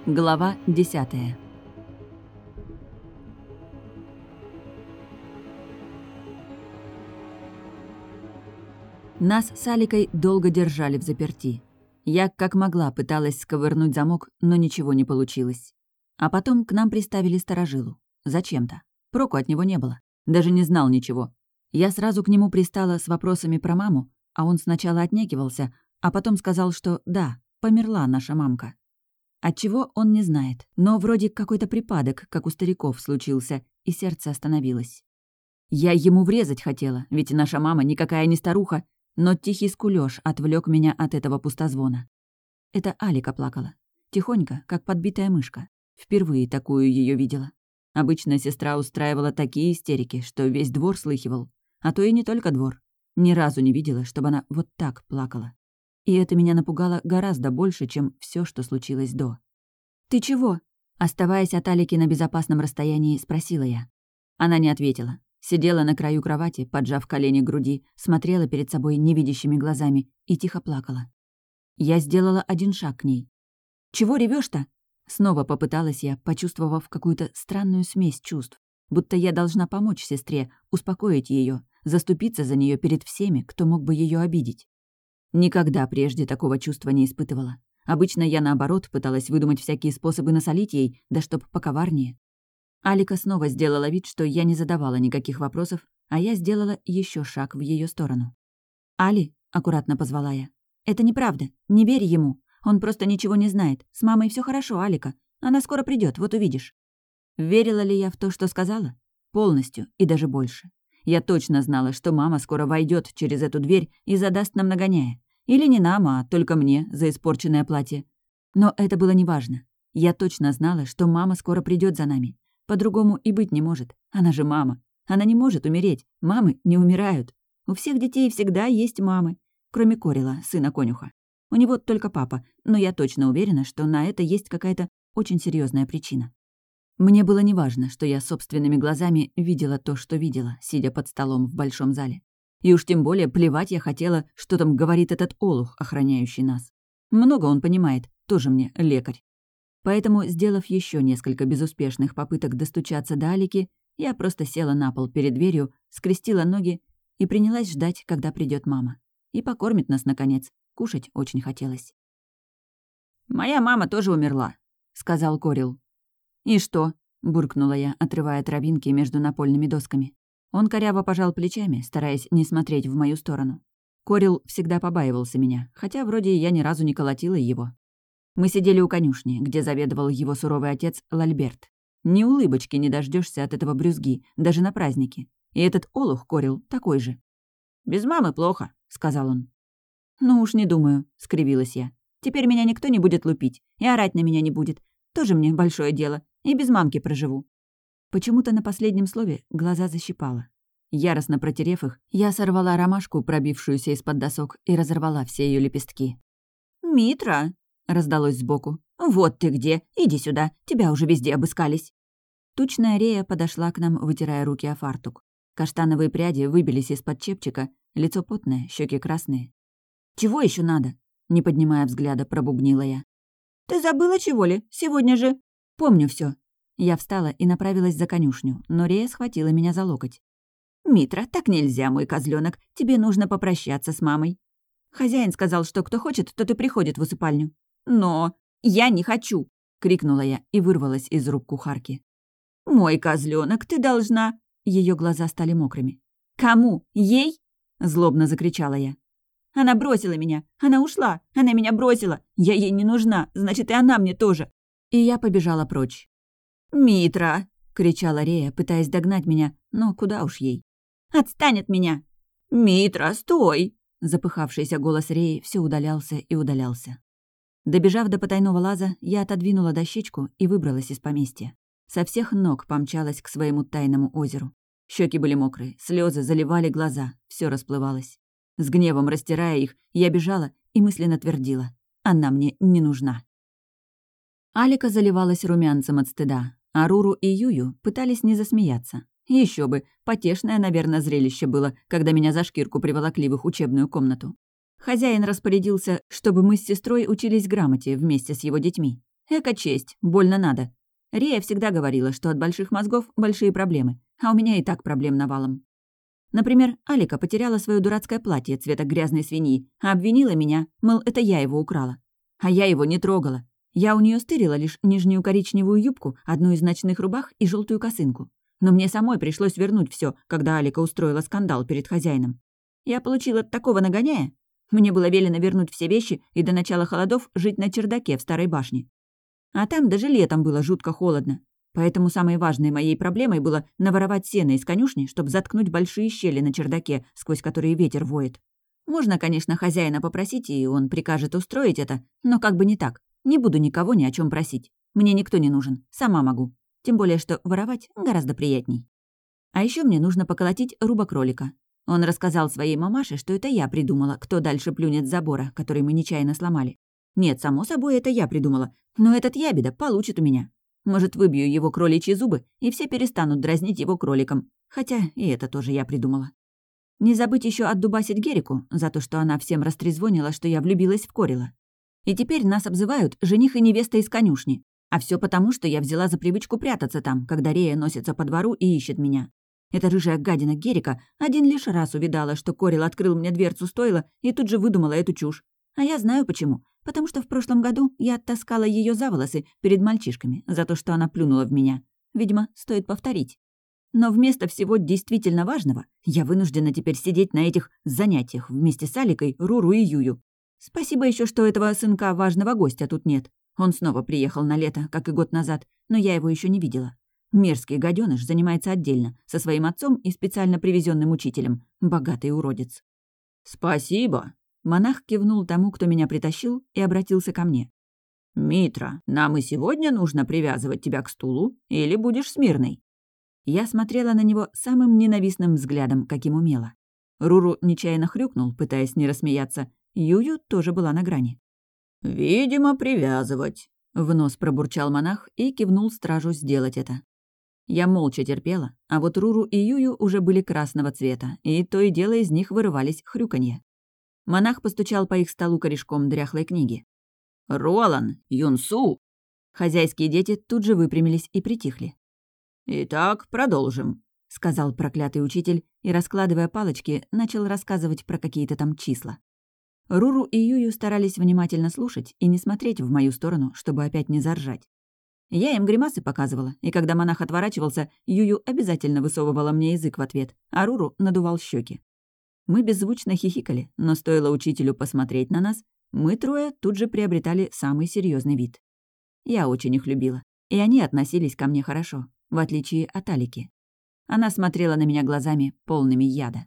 Глава 10. Нас с Аликой долго держали в заперти. Я как могла пыталась сковырнуть замок, но ничего не получилось. А потом к нам приставили сторожилу. Зачем-то. Проку от него не было. Даже не знал ничего. Я сразу к нему пристала с вопросами про маму, а он сначала отнекивался, а потом сказал, что да, померла наша мамка. Отчего он не знает, но вроде какой-то припадок, как у стариков, случился, и сердце остановилось. Я ему врезать хотела, ведь наша мама никакая не старуха, но тихий скулёж отвлек меня от этого пустозвона. Это Алика плакала. Тихонько, как подбитая мышка. Впервые такую ее видела. Обычно сестра устраивала такие истерики, что весь двор слыхивал. А то и не только двор. Ни разу не видела, чтобы она вот так плакала. И это меня напугало гораздо больше, чем все, что случилось до. «Ты чего?» Оставаясь от Алики на безопасном расстоянии, спросила я. Она не ответила. Сидела на краю кровати, поджав колени к груди, смотрела перед собой невидящими глазами и тихо плакала. Я сделала один шаг к ней. «Чего ревёшь-то?» Снова попыталась я, почувствовав какую-то странную смесь чувств. Будто я должна помочь сестре, успокоить ее, заступиться за нее перед всеми, кто мог бы ее обидеть. Никогда прежде такого чувства не испытывала. Обычно я, наоборот, пыталась выдумать всякие способы насолить ей, да чтоб поковарнее. Алика снова сделала вид, что я не задавала никаких вопросов, а я сделала еще шаг в ее сторону. «Али», — аккуратно позвала я, — «это неправда. Не верь ему. Он просто ничего не знает. С мамой все хорошо, Алика. Она скоро придет, вот увидишь». Верила ли я в то, что сказала? Полностью, и даже больше. Я точно знала, что мама скоро войдет через эту дверь и задаст нам нагоняя. Или не нам, а только мне за испорченное платье. Но это было неважно. Я точно знала, что мама скоро придет за нами. По-другому и быть не может. Она же мама. Она не может умереть. Мамы не умирают. У всех детей всегда есть мамы. Кроме Корила, сына конюха. У него только папа, но я точно уверена, что на это есть какая-то очень серьезная причина. Мне было неважно, что я собственными глазами видела то, что видела, сидя под столом в большом зале. И уж тем более плевать я хотела, что там говорит этот олух, охраняющий нас. Много он понимает, тоже мне лекарь. Поэтому, сделав еще несколько безуспешных попыток достучаться до Алики, я просто села на пол перед дверью, скрестила ноги и принялась ждать, когда придет мама. И покормит нас, наконец. Кушать очень хотелось. «Моя мама тоже умерла», — сказал Корил. «И что?» — буркнула я, отрывая травинки между напольными досками. Он коряво пожал плечами, стараясь не смотреть в мою сторону. Корил всегда побаивался меня, хотя вроде я ни разу не колотила его. Мы сидели у конюшни, где заведовал его суровый отец Лальберт. Ни улыбочки не дождешься от этого брюзги, даже на празднике. И этот олух Корил такой же. «Без мамы плохо», — сказал он. «Ну уж не думаю», — скривилась я. «Теперь меня никто не будет лупить, и орать на меня не будет. Тоже мне большое дело, и без мамки проживу». Почему-то на последнем слове глаза защипало. Яростно протерев их, я сорвала ромашку, пробившуюся из-под досок, и разорвала все ее лепестки. «Митра!» — раздалось сбоку. «Вот ты где! Иди сюда! Тебя уже везде обыскались!» Тучная Рея подошла к нам, вытирая руки о фартук. Каштановые пряди выбились из-под чепчика, лицо потное, щеки красные. «Чего еще надо?» — не поднимая взгляда, пробубнила я. «Ты забыла, чего ли? Сегодня же...» «Помню все. Я встала и направилась за конюшню, но Рея схватила меня за локоть. «Митра, так нельзя, мой козленок. Тебе нужно попрощаться с мамой. Хозяин сказал, что кто хочет, тот и приходит в усыпальню». «Но я не хочу!» — крикнула я и вырвалась из рук кухарки. «Мой козленок, ты должна...» Ее глаза стали мокрыми. «Кому? Ей?» — злобно закричала я. «Она бросила меня! Она ушла! Она меня бросила! Я ей не нужна, значит, и она мне тоже!» И я побежала прочь. «Митра!» — кричала Рея, пытаясь догнать меня, но куда уж ей. «Отстань от меня!» «Митра, стой!» Запыхавшийся голос Реи все удалялся и удалялся. Добежав до потайного лаза, я отодвинула дощечку и выбралась из поместья. Со всех ног помчалась к своему тайному озеру. Щеки были мокрые, слезы заливали глаза, все расплывалось. С гневом растирая их, я бежала и мысленно твердила: она мне не нужна. Алика заливалась румянцем от стыда, а Руру и Юю пытались не засмеяться. Еще бы, потешное, наверное, зрелище было, когда меня за шкирку приволокли в их учебную комнату. Хозяин распорядился, чтобы мы с сестрой учились грамоте вместе с его детьми. Эко-честь, больно надо. Рия всегда говорила, что от больших мозгов большие проблемы, а у меня и так проблем навалом. Например, Алика потеряла свое дурацкое платье цвета грязной свиньи, а обвинила меня, мол, это я его украла. А я его не трогала. Я у нее стырила лишь нижнюю коричневую юбку, одну из ночных рубах и желтую косынку. Но мне самой пришлось вернуть все, когда Алика устроила скандал перед хозяином. Я получила такого нагоняя. Мне было велено вернуть все вещи и до начала холодов жить на чердаке в старой башне. А там даже летом было жутко холодно. Поэтому самой важной моей проблемой было наворовать сено из конюшни, чтобы заткнуть большие щели на чердаке, сквозь которые ветер воет. Можно, конечно, хозяина попросить, и он прикажет устроить это, но как бы не так. Не буду никого ни о чем просить. Мне никто не нужен, сама могу. Тем более, что воровать гораздо приятней. А еще мне нужно поколотить рубокролика. Он рассказал своей мамаше, что это я придумала, кто дальше плюнет с забора, который мы нечаянно сломали. Нет, само собой, это я придумала, но этот ябеда получит у меня. Может, выбью его кроличьи зубы, и все перестанут дразнить его кроликом. Хотя и это тоже я придумала. Не забыть еще отдубасить Герику за то, что она всем растрезвонила, что я влюбилась в Корила. И теперь нас обзывают жених и невеста из конюшни. А все потому, что я взяла за привычку прятаться там, когда Рея носится по двору и ищет меня. Эта рыжая гадина Герика один лишь раз увидала, что Корил открыл мне дверцу стойла и тут же выдумала эту чушь. А я знаю почему. Потому что в прошлом году я оттаскала ее за волосы перед мальчишками за то, что она плюнула в меня. Видимо, стоит повторить. Но вместо всего действительно важного я вынуждена теперь сидеть на этих занятиях вместе с Аликой, Руру и Юю. Спасибо еще, что этого сынка важного гостя тут нет. Он снова приехал на лето, как и год назад, но я его еще не видела. Мерзкий гаденыш занимается отдельно, со своим отцом и специально привезенным учителем. Богатый уродец. «Спасибо!» Монах кивнул тому, кто меня притащил, и обратился ко мне. «Митра, нам и сегодня нужно привязывать тебя к стулу, или будешь смирной?» Я смотрела на него самым ненавистным взглядом, каким умела. Руру нечаянно хрюкнул, пытаясь не рассмеяться. Юю тоже была на грани. «Видимо, привязывать», — в нос пробурчал монах и кивнул стражу сделать это. Я молча терпела, а вот Руру и Юю уже были красного цвета, и то и дело из них вырывались хрюканье. Монах постучал по их столу корешком дряхлой книги. «Ролан! Юнсу!» Хозяйские дети тут же выпрямились и притихли. «Итак, продолжим», — сказал проклятый учитель и, раскладывая палочки, начал рассказывать про какие-то там числа. Руру и Юю старались внимательно слушать и не смотреть в мою сторону, чтобы опять не заржать. Я им гримасы показывала, и когда монах отворачивался, Юю обязательно высовывала мне язык в ответ, а Руру надувал щеки. Мы беззвучно хихикали, но стоило учителю посмотреть на нас, мы трое тут же приобретали самый серьезный вид. Я очень их любила, и они относились ко мне хорошо, в отличие от Алики. Она смотрела на меня глазами, полными яда.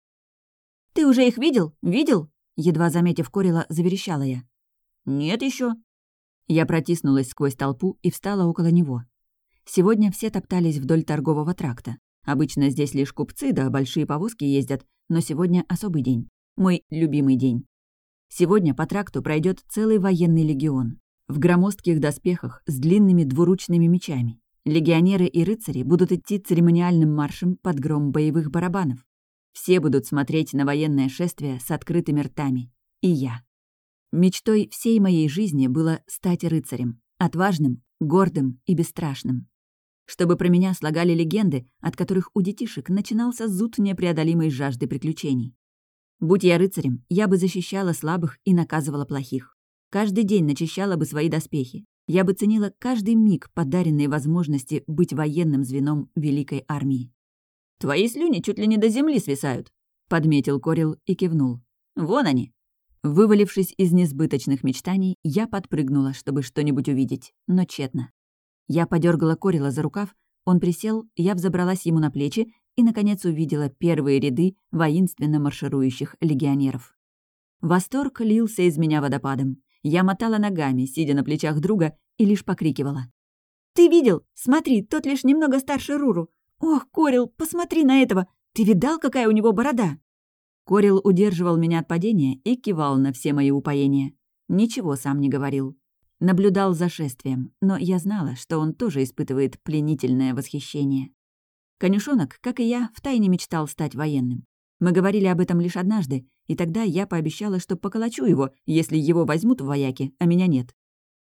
«Ты уже их видел? Видел?» Едва заметив Корила, заверещала я. «Нет еще. Я протиснулась сквозь толпу и встала около него. Сегодня все топтались вдоль торгового тракта. Обычно здесь лишь купцы да большие повозки ездят, но сегодня особый день. Мой любимый день. Сегодня по тракту пройдет целый военный легион. В громоздких доспехах с длинными двуручными мечами. Легионеры и рыцари будут идти церемониальным маршем под гром боевых барабанов. Все будут смотреть на военное шествие с открытыми ртами. И я. Мечтой всей моей жизни было стать рыцарем. Отважным, гордым и бесстрашным. Чтобы про меня слагали легенды, от которых у детишек начинался зуд непреодолимой жажды приключений. Будь я рыцарем, я бы защищала слабых и наказывала плохих. Каждый день начищала бы свои доспехи. Я бы ценила каждый миг подаренной возможности быть военным звеном великой армии. «Твои слюни чуть ли не до земли свисают», — подметил Корил и кивнул. «Вон они». Вывалившись из несбыточных мечтаний, я подпрыгнула, чтобы что-нибудь увидеть, но тщетно. Я подергала Корила за рукав, он присел, я взобралась ему на плечи и, наконец, увидела первые ряды воинственно марширующих легионеров. Восторг лился из меня водопадом. Я мотала ногами, сидя на плечах друга, и лишь покрикивала. «Ты видел? Смотри, тот лишь немного старше Руру. Ох, Корил, посмотри на этого! Ты видал, какая у него борода?» Корил удерживал меня от падения и кивал на все мои упоения. Ничего сам не говорил. Наблюдал за шествием, но я знала, что он тоже испытывает пленительное восхищение. Конюшонок, как и я, втайне мечтал стать военным. Мы говорили об этом лишь однажды, и тогда я пообещала, что поколочу его, если его возьмут в вояки, а меня нет.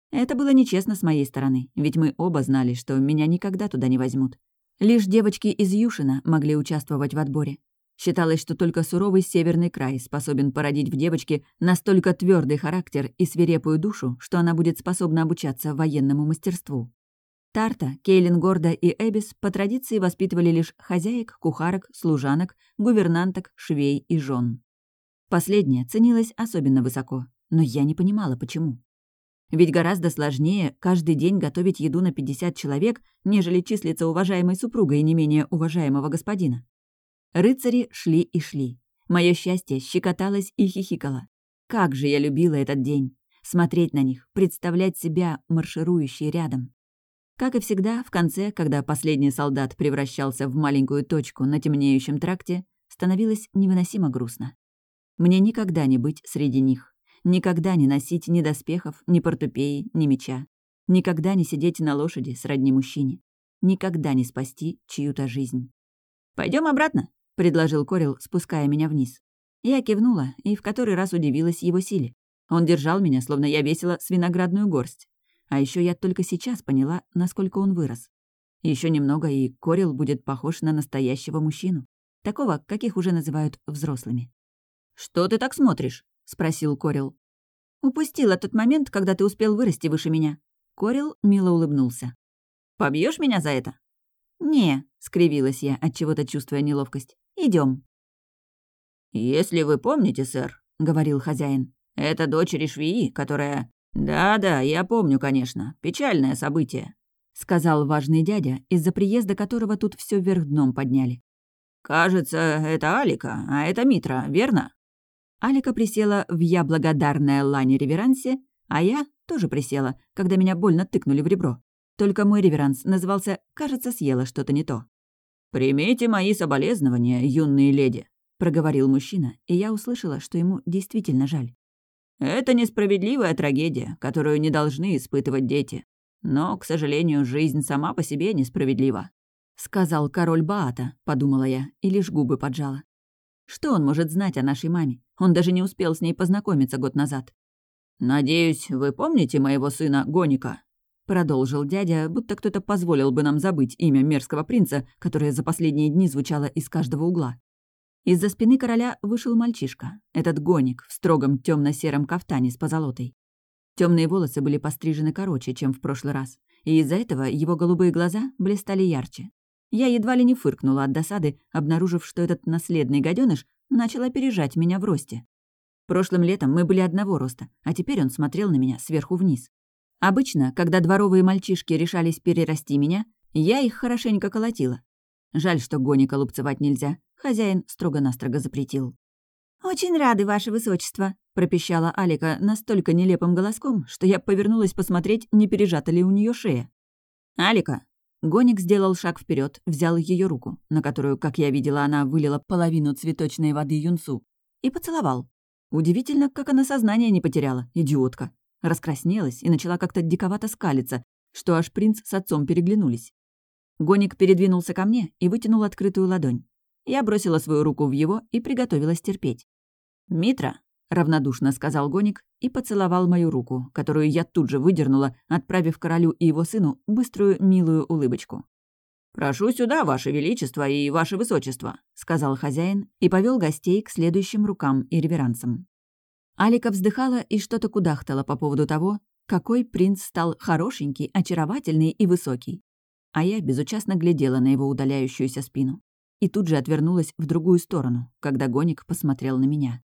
Это было нечестно с моей стороны, ведь мы оба знали, что меня никогда туда не возьмут. Лишь девочки из Юшина могли участвовать в отборе. Считалось, что только суровый северный край способен породить в девочке настолько твердый характер и свирепую душу, что она будет способна обучаться военному мастерству. Тарта, Кейлин Горда и Эбис по традиции воспитывали лишь хозяек, кухарок, служанок, гувернанток, швей и жен. Последнее ценилось особенно высоко, но я не понимала, почему. Ведь гораздо сложнее каждый день готовить еду на 50 человек, нежели числиться уважаемой супругой не менее уважаемого господина. Рыцари шли и шли. Моё счастье щекоталось и хихикало. Как же я любила этот день! Смотреть на них, представлять себя марширующей рядом. Как и всегда, в конце, когда последний солдат превращался в маленькую точку на темнеющем тракте, становилось невыносимо грустно. Мне никогда не быть среди них. Никогда не носить ни доспехов, ни портупеи, ни меча. Никогда не сидеть на лошади сродни мужчине. Никогда не спасти чью-то жизнь. «Пойдём обратно», — предложил Корел, спуская меня вниз. Я кивнула и в который раз удивилась его силе. Он держал меня, словно я весила с виноградную горсть. А ещё я только сейчас поняла, насколько он вырос. Ещё немного, и Корел будет похож на настоящего мужчину. Такого, каких уже называют взрослыми. «Что ты так смотришь?» — спросил Корел. «Упустила тот момент, когда ты успел вырасти выше меня». Корел мило улыбнулся. «Побьёшь меня за это?» «Не», — скривилась я, отчего-то чувствуя неловкость. «Идём». «Если вы помните, сэр», — говорил хозяин, — «это дочери швеи, которая...» «Да-да, я помню, конечно. Печальное событие», — сказал важный дядя, из-за приезда которого тут всё вверх дном подняли. «Кажется, это Алика, а это Митра, верно?» Алика присела в «я благодарная Лане реверансе», а я тоже присела, когда меня больно тыкнули в ребро. Только мой реверанс назывался «кажется, съела что-то не то». «Примите мои соболезнования, юные леди», — проговорил мужчина, и я услышала, что ему действительно жаль. «Это несправедливая трагедия, которую не должны испытывать дети. Но, к сожалению, жизнь сама по себе несправедлива», — сказал король Баата, подумала я, и лишь губы поджала. Что он может знать о нашей маме? Он даже не успел с ней познакомиться год назад. «Надеюсь, вы помните моего сына Гоника?» — продолжил дядя, будто кто-то позволил бы нам забыть имя мерзкого принца, которое за последние дни звучало из каждого угла. Из-за спины короля вышел мальчишка, этот Гоник в строгом темно-сером кафтане с позолотой. Темные волосы были пострижены короче, чем в прошлый раз, и из-за этого его голубые глаза блистали ярче. Я едва ли не фыркнула от досады, обнаружив, что этот наследный гадёныш начал опережать меня в росте. Прошлым летом мы были одного роста, а теперь он смотрел на меня сверху вниз. Обычно, когда дворовые мальчишки решались перерасти меня, я их хорошенько колотила. Жаль, что Гоника лупцевать нельзя, хозяин строго-настрого запретил. «Очень рады, ваше высочество», — пропищала Алика настолько нелепым голоском, что я повернулась посмотреть, не пережата ли у неё шея. «Алика!» Гоник сделал шаг вперед, взял ее руку, на которую, как я видела, она вылила половину цветочной воды юнцу, и поцеловал. Удивительно, как она сознание не потеряла, идиотка. Раскраснелась и начала как-то диковато скалиться, что аж принц с отцом переглянулись. Гоник передвинулся ко мне и вытянул открытую ладонь. Я бросила свою руку в его и приготовилась терпеть. «Митра», — равнодушно сказал Гоник и поцеловал мою руку, которую я тут же выдернула, отправив королю и его сыну быструю милую улыбочку. «Прошу сюда, ваше величество и ваше высочество», — сказал хозяин и повел гостей к следующим рукам и реверансам. Алика вздыхала и что-то кудахтала по поводу того, какой принц стал хорошенький, очаровательный и высокий. А я безучастно глядела на его удаляющуюся спину. И тут же отвернулась в другую сторону, когда Гоник посмотрел на меня.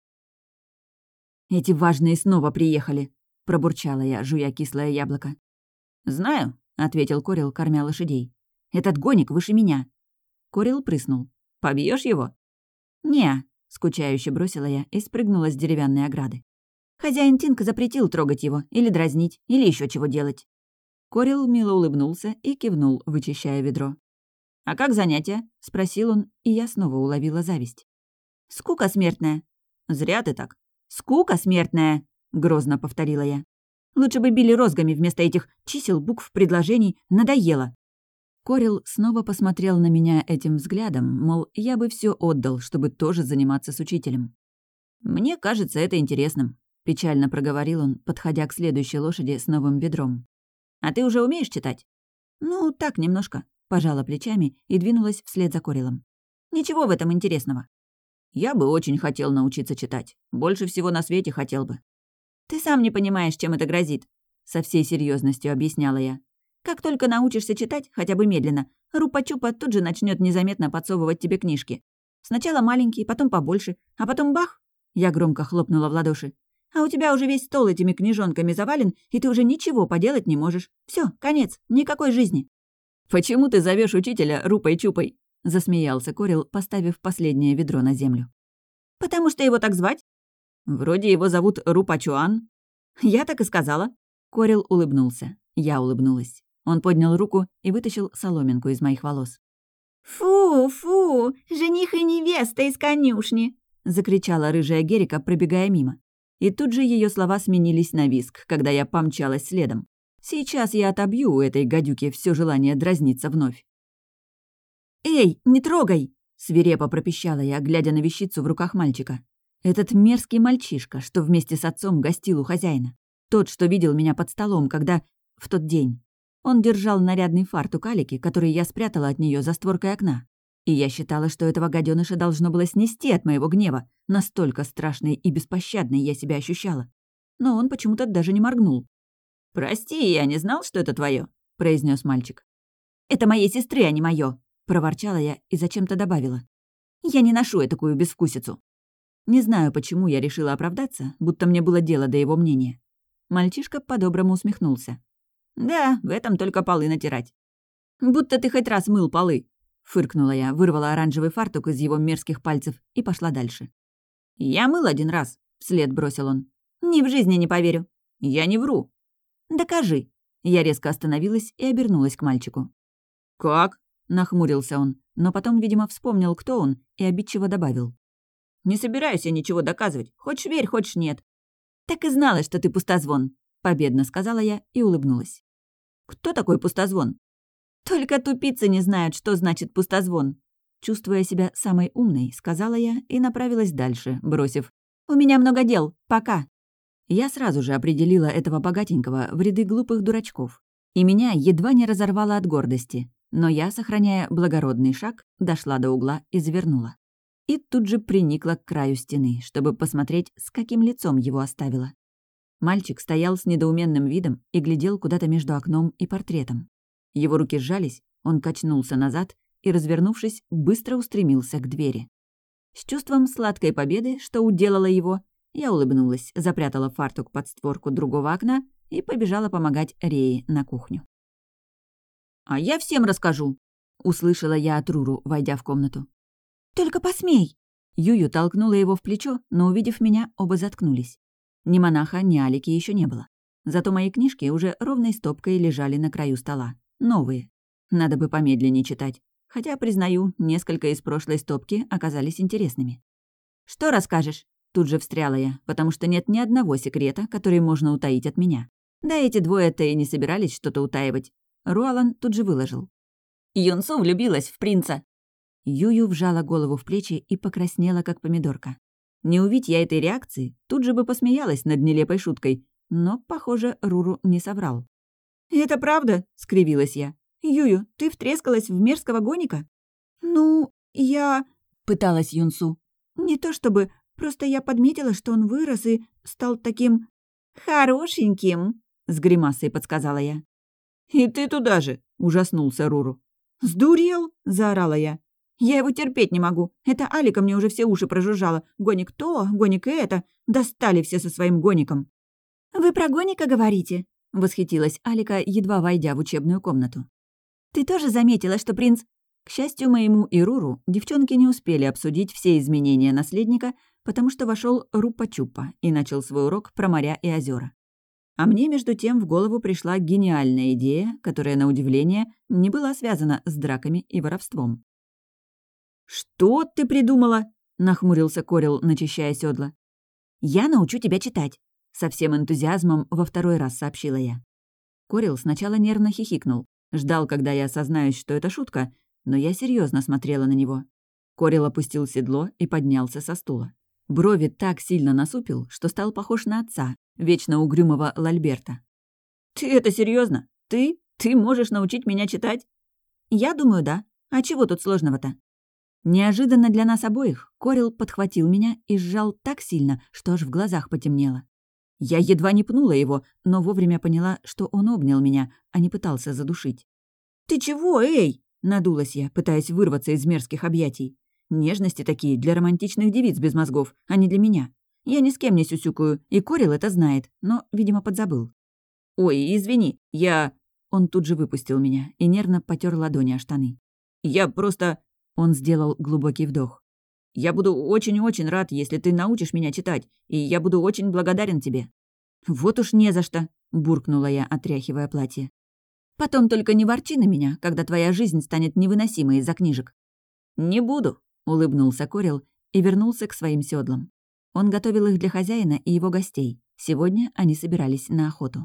«Эти важные снова приехали», — пробурчала я, жуя кислое яблоко. «Знаю», — ответил Корел, кормя лошадей. «Этот Гоник выше меня». Корел прыснул. «Побьёшь его?» «Не», — скучающе бросила я и спрыгнула с деревянной ограды. «Хозяин Тинка запретил трогать его, или дразнить, или еще чего делать». Корел мило улыбнулся и кивнул, вычищая ведро. «А как занятия?» — спросил он, и я снова уловила зависть. «Скука смертная». «Зря ты так». «Скука смертная», — грозно повторила я. «Лучше бы били розгами вместо этих чисел, букв, предложений. Надоело». Корел снова посмотрел на меня этим взглядом, мол, я бы все отдал, чтобы тоже заниматься с учителем. «Мне кажется это интересным», — печально проговорил он, подходя к следующей лошади с новым ведром. «А ты уже умеешь читать?» «Ну, так, немножко», — пожала плечами и двинулась вслед за Корилом. «Ничего в этом интересного». «Я бы очень хотел научиться читать. Больше всего на свете хотел бы». «Ты сам не понимаешь, чем это грозит», — со всей серьезностью объясняла я. «Как только научишься читать, хотя бы медленно, Рупа-Чупа тут же начнет незаметно подсовывать тебе книжки. Сначала маленькие, потом побольше, а потом бах!» Я громко хлопнула в ладоши. «А у тебя уже весь стол этими книжонками завален, и ты уже ничего поделать не можешь. Все, конец, никакой жизни». «Почему ты зовешь учителя Рупой-Чупой?» — засмеялся Корил, поставив последнее ведро на землю. «Потому что его так звать?» «Вроде его зовут Рупа-Чуан». «Я так и сказала». Корил улыбнулся. Я улыбнулась. Он поднял руку и вытащил соломинку из моих волос. «Фу, фу, жених и невеста из конюшни!» — закричала рыжая Герика, пробегая мимо. И тут же ее слова сменились на визг, когда я помчалась следом. Сейчас я отобью у этой гадюки все желание дразниться вновь. «Эй, не трогай!» — свирепо пропищала я, глядя на вещицу в руках мальчика. Этот мерзкий мальчишка, что вместе с отцом гостил у хозяина. Тот, что видел меня под столом, когда... в тот день. Он держал нарядный фартук Алики, который я спрятала от нее за створкой окна. И я считала, что этого гаденыша должно было снести от моего гнева. Настолько страшной и беспощадной я себя ощущала. Но он почему-то даже не моргнул. «Прости, я не знал, что это твое, произнес мальчик. «Это моей сестры, а не мое, проворчала я и зачем-то добавила. «Я не ношу такую безвкусицу». Не знаю, почему я решила оправдаться, будто мне было дело до его мнения. Мальчишка по-доброму усмехнулся. «Да, в этом только полы натирать». «Будто ты хоть раз мыл полы», — фыркнула я, вырвала оранжевый фартук из его мерзких пальцев и пошла дальше. «Я мыл один раз», — вслед бросил он. «Ни в жизни не поверю». «Я не вру». «Докажи». Я резко остановилась и обернулась к мальчику. «Как?» — нахмурился он, но потом, видимо, вспомнил, кто он, и обидчиво добавил. «Не собираюсь я ничего доказывать. Хочешь верь, хочешь нет». «Так и знала, что ты пустозвон», — победно сказала я и улыбнулась. «Кто такой пустозвон?» «Только тупицы не знают, что значит пустозвон». Чувствуя себя самой умной, сказала я и направилась дальше, бросив: «У меня много дел, пока». Я сразу же определила этого богатенького в ряды глупых дурачков. И меня едва не разорвало от гордости, но я, сохраняя благородный шаг, дошла до угла и завернула. И тут же приникла к краю стены, чтобы посмотреть, с каким лицом его оставила. Мальчик стоял с недоуменным видом и глядел куда-то между окном и портретом. Его руки сжались, он качнулся назад и, развернувшись, быстро устремился к двери. С чувством сладкой победы, что уделала его, я улыбнулась, запрятала фартук под створку другого окна и побежала помогать Рее на кухню. «А я всем расскажу», — услышала я от Руру, войдя в комнату. «Только посмей!» Юю толкнула его в плечо, но, увидев меня, оба заткнулись. Ни монаха, ни Алики еще не было. Зато мои книжки уже ровной стопкой лежали на краю стола. Новые. Надо бы помедленнее читать. Хотя, признаю, несколько из прошлой стопки оказались интересными. «Что расскажешь?» Тут же встряла я, потому что нет ни одного секрета, который можно утаить от меня. Да эти двое-то и не собирались что-то утаивать. Руалан тут же выложил. «Юнсу влюбилась в принца». Юю вжала голову в плечи и покраснела, как помидорка. Не увидь я этой реакции, тут же бы посмеялась над нелепой шуткой, но, похоже, Руру не соврал. «Это правда?» — скривилась я. «Юю, ты втрескалась в мерзкого гоника?» «Ну, я...» — пыталась Юнсу. «Не то чтобы... Просто я подметила, что он вырос и стал таким... хорошеньким», — с гримасой подсказала я. «И ты туда же!» — ужаснулся Руру. «Сдурел?» — заорала я. «Я его терпеть не могу. Это Алика мне уже все уши прожужжала. Гоник то, гоник это. Достали все со своим гоником». «Вы про гоника говорите?» — восхитилась Алика, едва войдя в учебную комнату. «Ты тоже заметила, что принц...» К счастью моему и Руру, девчонки не успели обсудить все изменения наследника, потому что вошел Рупа-Чупа и начал свой урок про моря и озера. А мне, между тем, в голову пришла гениальная идея, которая, на удивление, не была связана с драками и воровством. «Что ты придумала?» — нахмурился Корил, начищая седла. «Я научу тебя читать», — со всем энтузиазмом во второй раз сообщила я. Корил сначала нервно хихикнул, ждал, когда я осознаюсь, что это шутка, но я серьезно смотрела на него. Корил опустил седло и поднялся со стула. Брови так сильно насупил, что стал похож на отца, вечно угрюмого Лальберта. «Ты это серьезно? Ты? Ты можешь научить меня читать?» «Я думаю, да. А чего тут сложного-то?» Неожиданно для нас обоих Корил подхватил меня и сжал так сильно, что аж в глазах потемнело. Я едва не пнула его, но вовремя поняла, что он обнял меня, а не пытался задушить. «Ты чего, эй?» — надулась я, пытаясь вырваться из мерзких объятий. Нежности такие для романтичных девиц без мозгов, а не для меня. Я ни с кем не сюсюкаю, и Корил это знает, но, видимо, подзабыл. «Ой, извини, я...» Он тут же выпустил меня и нервно потер ладони о штаны. «Я просто...» Он сделал глубокий вдох. «Я буду очень-очень рад, если ты научишь меня читать, и я буду очень благодарен тебе». «Вот уж не за что», — буркнула я, отряхивая платье. «Потом только не ворчи на меня, когда твоя жизнь станет невыносимой из-за книжек». «Не буду», — улыбнулся Корил и вернулся к своим седлам. Он готовил их для хозяина и его гостей. Сегодня они собирались на охоту.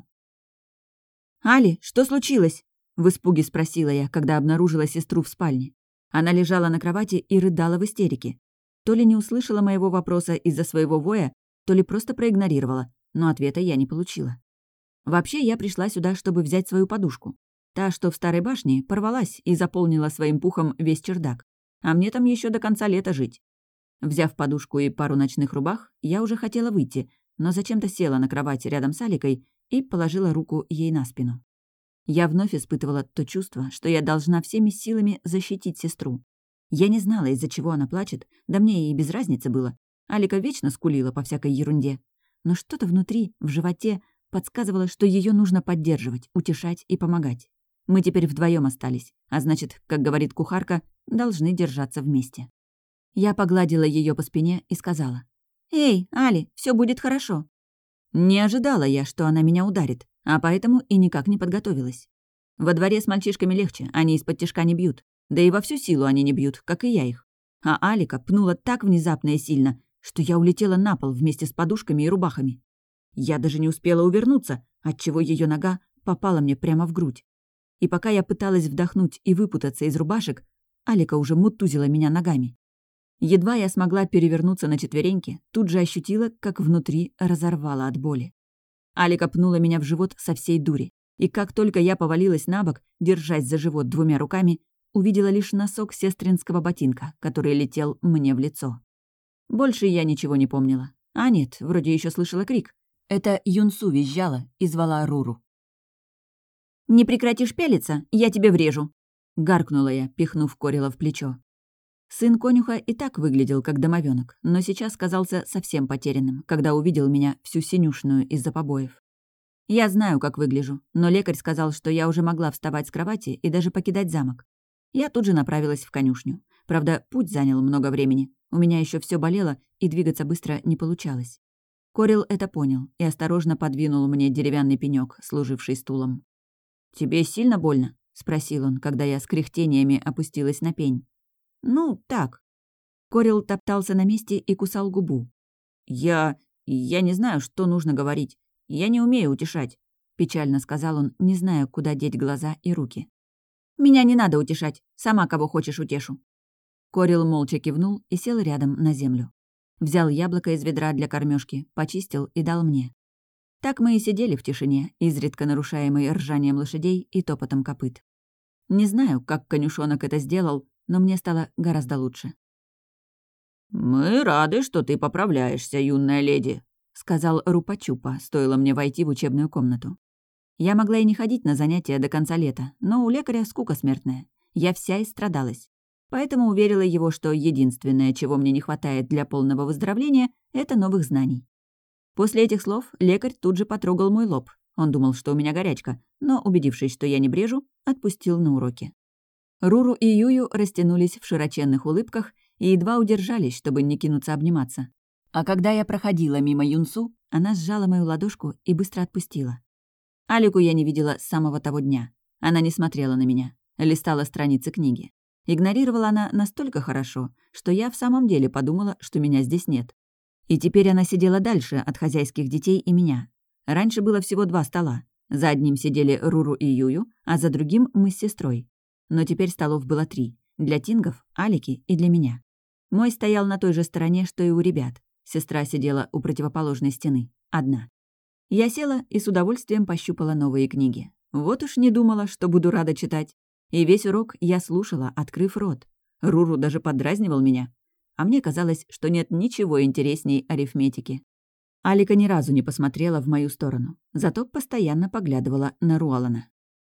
«Али, что случилось?» — в испуге спросила я, когда обнаружила сестру в спальне. Она лежала на кровати и рыдала в истерике. То ли не услышала моего вопроса из-за своего воя, то ли просто проигнорировала, но ответа я не получила. Вообще, я пришла сюда, чтобы взять свою подушку. Та, что в старой башне, порвалась и заполнила своим пухом весь чердак. А мне там еще до конца лета жить. Взяв подушку и пару ночных рубах, я уже хотела выйти, но зачем-то села на кровать рядом с Аликой и положила руку ей на спину. Я вновь испытывала то чувство, что я должна всеми силами защитить сестру. Я не знала, из-за чего она плачет, да мне и без разницы было. Алика вечно скулила по всякой ерунде. Но что-то внутри, в животе, подсказывало, что ее нужно поддерживать, утешать и помогать. Мы теперь вдвоем остались, а значит, как говорит кухарка, должны держаться вместе. Я погладила ее по спине и сказала: «Эй, Али, все будет хорошо». Не ожидала я, что она меня ударит, а поэтому и никак не подготовилась. Во дворе с мальчишками легче, они из-под тишка не бьют, да и во всю силу они не бьют, как и я их. А Алика пнула так внезапно и сильно, что я улетела на пол вместе с подушками и рубахами. Я даже не успела увернуться, отчего ее нога попала мне прямо в грудь. И пока я пыталась вдохнуть и выпутаться из рубашек, Алика уже мутузила меня ногами. Едва я смогла перевернуться на четвереньки, тут же ощутила, как внутри разорвало от боли. Алика пнула меня в живот со всей дури, и как только я повалилась на бок, держась за живот двумя руками, увидела лишь носок сестринского ботинка, который летел мне в лицо. Больше я ничего не помнила. А нет, вроде еще слышала крик. Это Юнсу визжала и звала Руру. «Не прекратишь пялиться, я тебе врежу!» — гаркнула я, пихнув Корила в плечо. Сын конюха и так выглядел как домовенок, но сейчас казался совсем потерянным, когда увидел меня всю синюшную из-за побоев. Я знаю, как выгляжу, но лекарь сказал, что я уже могла вставать с кровати и даже покидать замок. Я тут же направилась в конюшню. Правда, путь занял много времени. У меня еще все болело, и двигаться быстро не получалось. Корил это понял и осторожно подвинул мне деревянный пенёк, служивший стулом. «Тебе сильно больно?» — спросил он, когда я с кряхтениями опустилась на пень. «Ну, так». Корил топтался на месте и кусал губу. Я не знаю, что нужно говорить. Я не умею утешать», — печально сказал он, не зная, куда деть глаза и руки. «Меня не надо утешать. Сама кого хочешь утешу». Корил молча кивнул и сел рядом на землю. Взял яблоко из ведра для кормёжки, почистил и дал мне. Так мы и сидели в тишине, изредка нарушаемой ржанием лошадей и топотом копыт. Не знаю, как конюшонок это сделал, но мне стало гораздо лучше. «Мы рады, что ты поправляешься, юная леди», — сказал Рупа-Чупа, стоило мне войти в учебную комнату. Я могла и не ходить на занятия до конца лета, но у лекаря скука смертная. Я вся истрадалась. Поэтому уверила его, что единственное, чего мне не хватает для полного выздоровления, это новых знаний. После этих слов лекарь тут же потрогал мой лоб. Он думал, что у меня горячка, но, убедившись, что я не брежу, отпустил на уроки. Руру и Юю растянулись в широченных улыбках и едва удержались, чтобы не кинуться обниматься. А когда я проходила мимо Юнсу, она сжала мою ладошку и быстро отпустила. Алику я не видела с самого того дня. Она не смотрела на меня, листала страницы книги. Игнорировала она настолько хорошо, что я в самом деле подумала, что меня здесь нет. И теперь она сидела дальше от хозяйских детей и меня. Раньше было всего 2 стола. За одним сидели Руру и Юю, а за другим мы с сестрой. Но теперь столов было 3. Для тингов, Алики и для меня. Мой стоял на той же стороне, что и у ребят. Сестра сидела у противоположной стены, одна. Я села и с удовольствием пощупала новые книги. Вот уж не думала, что буду рада читать. И весь урок я слушала, открыв рот. Руру даже подразнивал меня. А мне казалось, что нет ничего интересней арифметики. Алика ни разу не посмотрела в мою сторону, зато постоянно поглядывала на Руалана.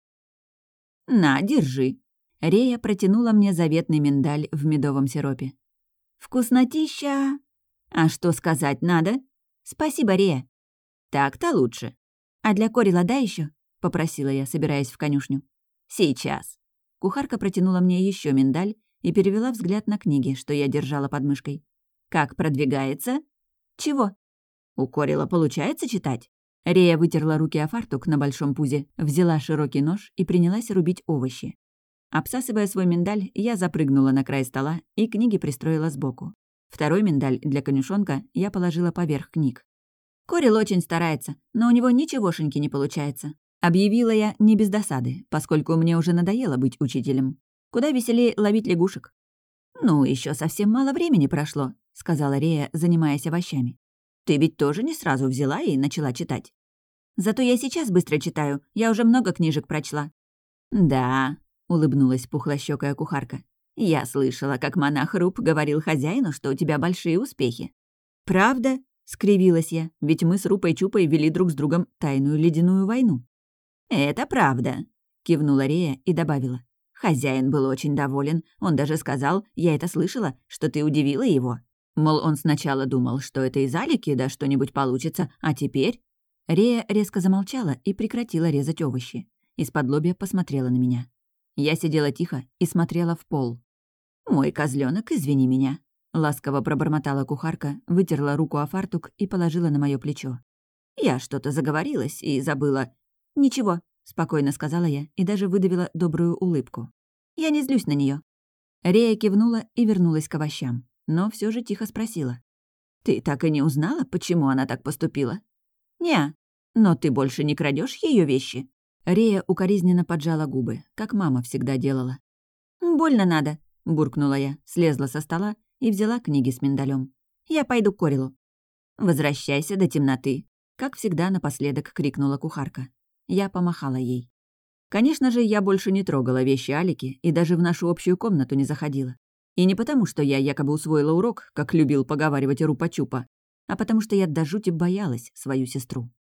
«На, держи». Рея протянула мне заветный миндаль в медовом сиропе. «Вкуснотища!» «А что сказать надо?» «Спасибо, Рея». «Так-то лучше». «А для Корила дай еще? Попросила я, собираясь в конюшню. «Сейчас». Кухарка протянула мне еще миндаль и перевела взгляд на книги, что я держала под мышкой. «Как продвигается?» «Чего?» «У Корила получается читать?» Рея вытерла руки о фартук на большом пузе, взяла широкий нож и принялась рубить овощи. Обсасывая свой миндаль, я запрыгнула на край стола и книги пристроила сбоку. Второй миндаль для конюшонка я положила поверх книг. «Корил очень старается, но у него ничегошеньки не получается», объявила я не без досады, поскольку мне уже надоело быть учителем. Куда веселее ловить лягушек. «Ну, еще совсем мало времени прошло», — сказала Рея, занимаясь овощами. «Ты ведь тоже не сразу взяла и начала читать». «Зато я сейчас быстро читаю, я уже много книжек прочла». «Да», — улыбнулась пухлощёкая кухарка. «Я слышала, как монах Руб говорил хозяину, что у тебя большие успехи». «Правда?» — скривилась я, ведь мы с Рупой-Чупой вели друг с другом тайную ледяную войну. «Это правда», — кивнула Рея и добавила. «Хозяин был очень доволен, он даже сказал, я это слышала, что ты удивила его. Мол, он сначала думал, что это из Алики, да что-нибудь получится, а теперь...» Рея резко замолчала и прекратила резать овощи. Из-подлобья посмотрела на меня. Я сидела тихо и смотрела в пол. «Мой козлёнок, извини меня», — ласково пробормотала кухарка, вытерла руку о фартук и положила на моё плечо. «Я что-то заговорилась и забыла». «Ничего», — спокойно сказала я и даже выдавила добрую улыбку. «Я не злюсь на неё». Рея кивнула и вернулась к овощам, но всё же тихо спросила. «Ты так и не узнала, почему она так поступила?» «Не. Но ты больше не крадёшь её вещи?» Рея укоризненно поджала губы, как мама всегда делала. «Больно надо», — буркнула я, слезла со стола и взяла книги с миндалем. «Я пойду к Корилу». «Возвращайся до темноты», — как всегда напоследок крикнула кухарка. Я помахала ей. Конечно же, я больше не трогала вещи Алики и даже в нашу общую комнату не заходила. И не потому, что я якобы усвоила урок, как любил поговаривать Рупа-Чупа, а потому что я до жути боялась свою сестру.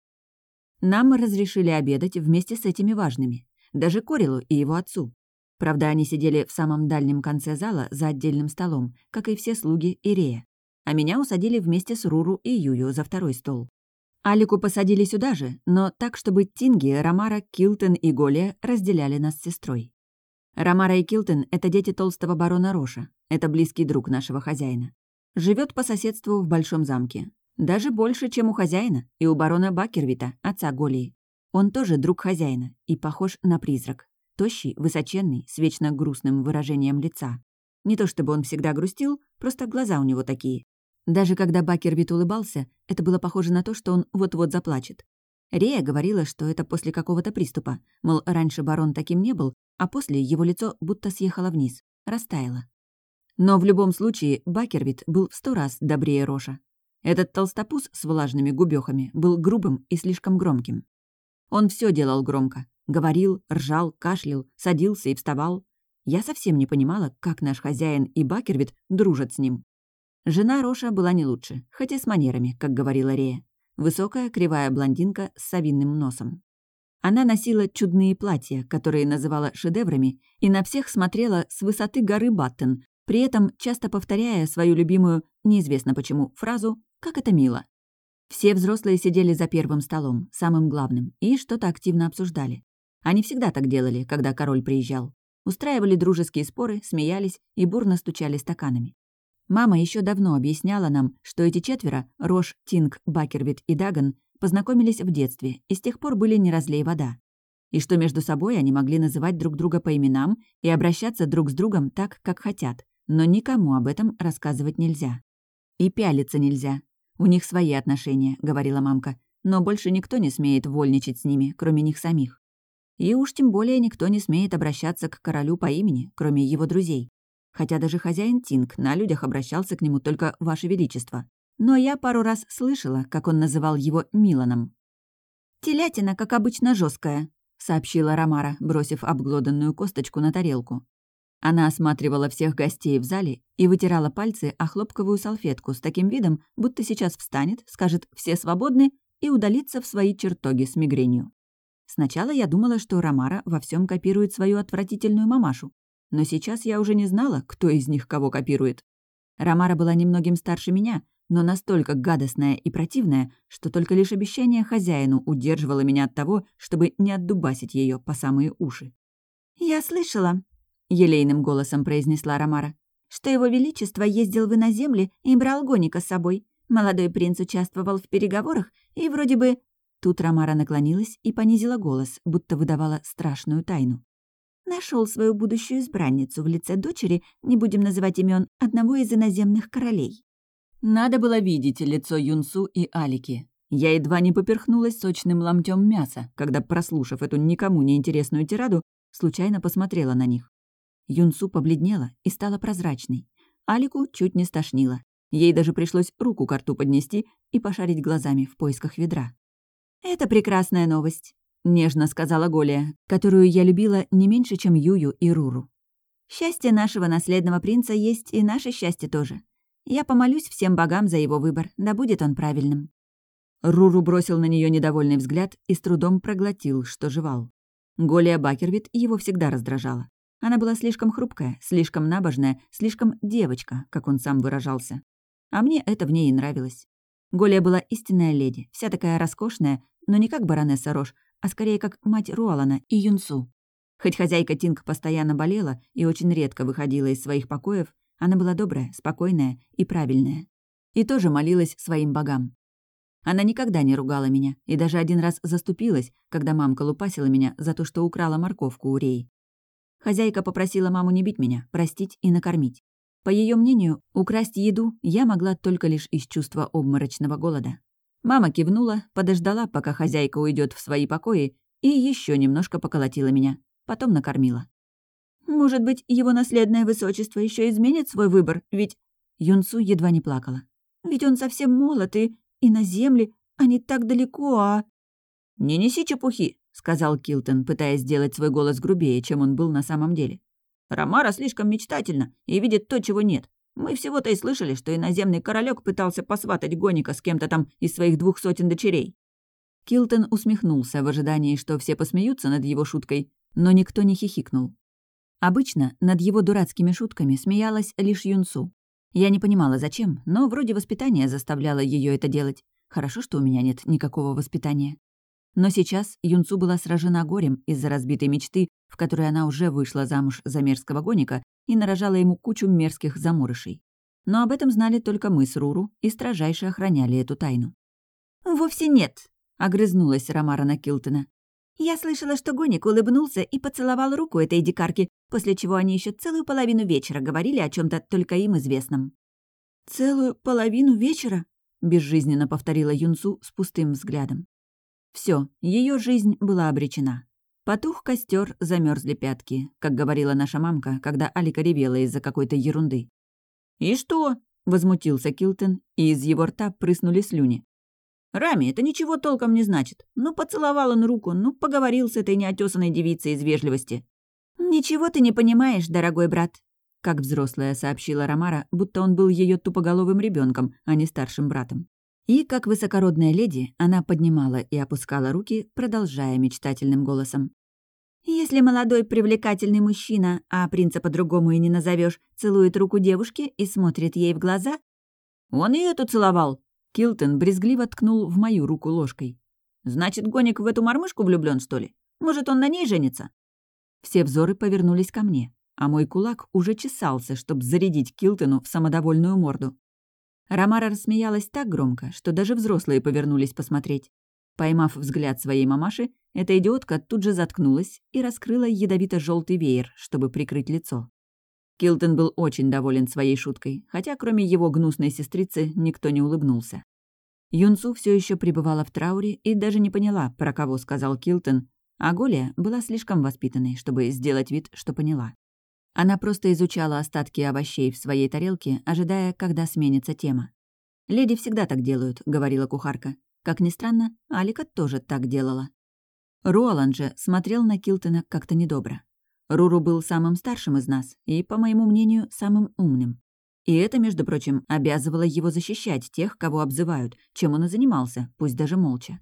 Нам разрешили обедать вместе с этими важными, даже Корилу и его отцу. Правда, они сидели в самом дальнем конце зала за отдельным столом, как и все слуги и Рея. А меня усадили вместе с Руру и Юю за второй стол. Алику посадили сюда же, но так, чтобы Тинги, Ромара, Килтен и Голия разделяли нас с сестрой. Ромара и Килтен — это дети толстого барона Роша. Это близкий друг нашего хозяина. Живет по соседству в большом замке. Даже больше, чем у хозяина и у барона Бакервита, отца Голии. Он тоже друг хозяина и похож на призрак. Тощий, высоченный, с вечно грустным выражением лица. Не то чтобы он всегда грустил, просто глаза у него такие. Даже когда Бакервит улыбался, это было похоже на то, что он вот-вот заплачет. Рея говорила, что это после какого-то приступа, мол, раньше барон таким не был, а после его лицо будто съехало вниз, растаяло. Но в любом случае Бакервит был в 100 раз добрее Роша. Этот толстопуз с влажными губёхами был грубым и слишком громким. Он все делал громко. Говорил, ржал, кашлял, садился и вставал. Я совсем не понимала, как наш хозяин и Бакервит дружат с ним. Жена Роша была не лучше, хоть и с манерами, как говорила Рея. Высокая, кривая блондинка с совиным носом. Она носила чудные платья, которые называла шедеврами, и на всех смотрела с высоты горы Баттен, при этом часто повторяя свою любимую, неизвестно почему, фразу «как это мило». Все взрослые сидели за первым столом, самым главным, и что-то активно обсуждали. Они всегда так делали, когда король приезжал. Устраивали дружеские споры, смеялись и бурно стучали стаканами. Мама еще давно объясняла нам, что эти четверо — Рош, Тинг, Бакервит и Даган — познакомились в детстве и с тех пор были не разлей вода. И что между собой они могли называть друг друга по именам и обращаться друг с другом так, как хотят, но никому об этом рассказывать нельзя. И пялиться нельзя. У них свои отношения, говорила мамка, но больше никто не смеет вольничать с ними, кроме них самих. И уж тем более никто не смеет обращаться к королю по имени, кроме его друзей. Хотя даже хозяин Тинг на людях обращался к нему только «Ваше Величество». но я пару раз слышала, как он называл его Миланом. «Телятина, как обычно, жесткая, сообщила Ромара, бросив обглоданную косточку на тарелку. Она осматривала всех гостей в зале и вытирала пальцы о хлопковую салфетку с таким видом, будто сейчас встанет, скажет «все свободны» и удалится в свои чертоги с мигренью. Сначала я думала, что Ромара во всем копирует свою отвратительную мамашу, но сейчас я уже не знала, кто из них кого копирует. Ромара была немногим старше меня, но настолько гадостная и противная, что только лишь обещание хозяину удерживало меня от того, чтобы не отдубасить ее по самые уши. «Я слышала», — елейным голосом произнесла Ромара, «что его величество ездил в иноземли и брал Гоника с собой. Молодой принц участвовал в переговорах и вроде бы...» Тут Ромара наклонилась и понизила голос, будто выдавала страшную тайну. Нашел свою будущую избранницу в лице дочери, не будем называть имен, одного из иноземных королей. Надо было видеть лицо Юнсу и Алики. Я едва не поперхнулась сочным ломтем мяса, когда, прослушав эту никому не интересную тираду, случайно посмотрела на них. Юнсу побледнела и стала прозрачной. Алику чуть не стошнило. Ей даже пришлось руку к рту поднести и пошарить глазами в поисках ведра. «Это прекрасная новость», — нежно сказала Голия, которую я любила не меньше, чем Юю и Руру. «Счастье нашего наследного принца есть и наше счастье тоже. Я помолюсь всем богам за его выбор, да будет он правильным». Руру бросил на нее недовольный взгляд и с трудом проглотил, что жевал. Голия Бакервит его всегда раздражала. Она была слишком хрупкая, слишком набожная, слишком девочка, как он сам выражался. А мне это в ней и нравилось. Голия была истинная леди, вся такая роскошная, но не как баронесса Рош, а скорее как мать Руалана и Юнсу. Хоть хозяйка Тинг постоянно болела и очень редко выходила из своих покоев, она была добрая, спокойная и правильная. И тоже молилась своим богам. Она никогда не ругала меня и даже один раз заступилась, когда мамка лупасила меня за то, что украла морковку у Реи. Хозяйка попросила маму не бить меня, простить и накормить. По ее мнению, украсть еду я могла только лишь из чувства обморочного голода. Мама кивнула, подождала, пока хозяйка уйдет в свои покои, и еще немножко поколотила меня, потом накормила. «Может быть, его наследное высочество еще изменит свой выбор, ведь...» Юнсу едва не плакала. «Ведь он совсем молод и на земле, они так далеко, а...» «Не неси чепухи», — сказал Килтон, пытаясь сделать свой голос грубее, чем он был на самом деле. «Ромара слишком мечтательна и видит то, чего нет. Мы всего-то и слышали, что иноземный королек пытался посватать Гоника с кем-то там из своих 200 дочерей». Килтон усмехнулся в ожидании, что все посмеются над его шуткой, но никто не хихикнул. Обычно над его дурацкими шутками смеялась лишь Юнсу. Я не понимала, зачем, но вроде воспитание заставляло ее это делать. Хорошо, что у меня нет никакого воспитания. Но сейчас Юнсу была сражена горем из-за разбитой мечты, в которой она уже вышла замуж за мерзкого Гоника и нарожала ему кучу мерзких заморышей. Но об этом знали только мы с Руру и строжайше охраняли эту тайну. «Вовсе нет», — огрызнулась Ромара на Килтона. «Я слышала, что Гоник улыбнулся и поцеловал руку этой дикарки, после чего они еще целую половину вечера говорили о чем то только им известном». «Целую половину вечера?» — безжизненно повторила Юнсу с пустым взглядом. Все, ее жизнь была обречена. Потух костер, замерзли пятки, как говорила наша мамка, когда Алика ревела из-за какой-то ерунды. «И что?» — возмутился Килтон, и из его рта прыснули слюни. «Рами, это ничего толком не значит. Ну, поцеловал он руку, ну, поговорил с этой неотесанной девицей из вежливости». «Ничего ты не понимаешь, дорогой брат», — как взрослая сообщила Ромара, будто он был ее тупоголовым ребенком, а не старшим братом. И, как высокородная леди, она поднимала и опускала руки, продолжая мечтательным голосом. «Если молодой привлекательный мужчина, а принца по-другому и не назовешь, целует руку девушки и смотрит ей в глаза...» «Он и эту целовал!» Килтон брезгливо ткнул в мою руку ложкой. «Значит, Гоник в эту мормышку влюблён, что ли? Может, он на ней женится?» Все взоры повернулись ко мне, а мой кулак уже чесался, чтобы зарядить Килтону в самодовольную морду. Ромара рассмеялась так громко, что даже взрослые повернулись посмотреть. Поймав взгляд своей мамаши, эта идиотка тут же заткнулась и раскрыла ядовито-желтый веер, чтобы прикрыть лицо. Килтон был очень доволен своей шуткой, хотя кроме его гнусной сестрицы никто не улыбнулся. Юнсу все еще пребывала в трауре и даже не поняла, про кого сказал Килтон, а Голия была слишком воспитанной, чтобы сделать вид, что поняла. Она просто изучала остатки овощей в своей тарелке, ожидая, когда сменится тема. «Леди всегда так делают», — говорила кухарка. Как ни странно, Алика тоже так делала. Руолан же смотрел на Килтона как-то недобро. Руру был самым старшим из нас и, по моему мнению, самым умным. И это, между прочим, обязывало его защищать тех, кого обзывают, чем он и занимался, пусть даже молча.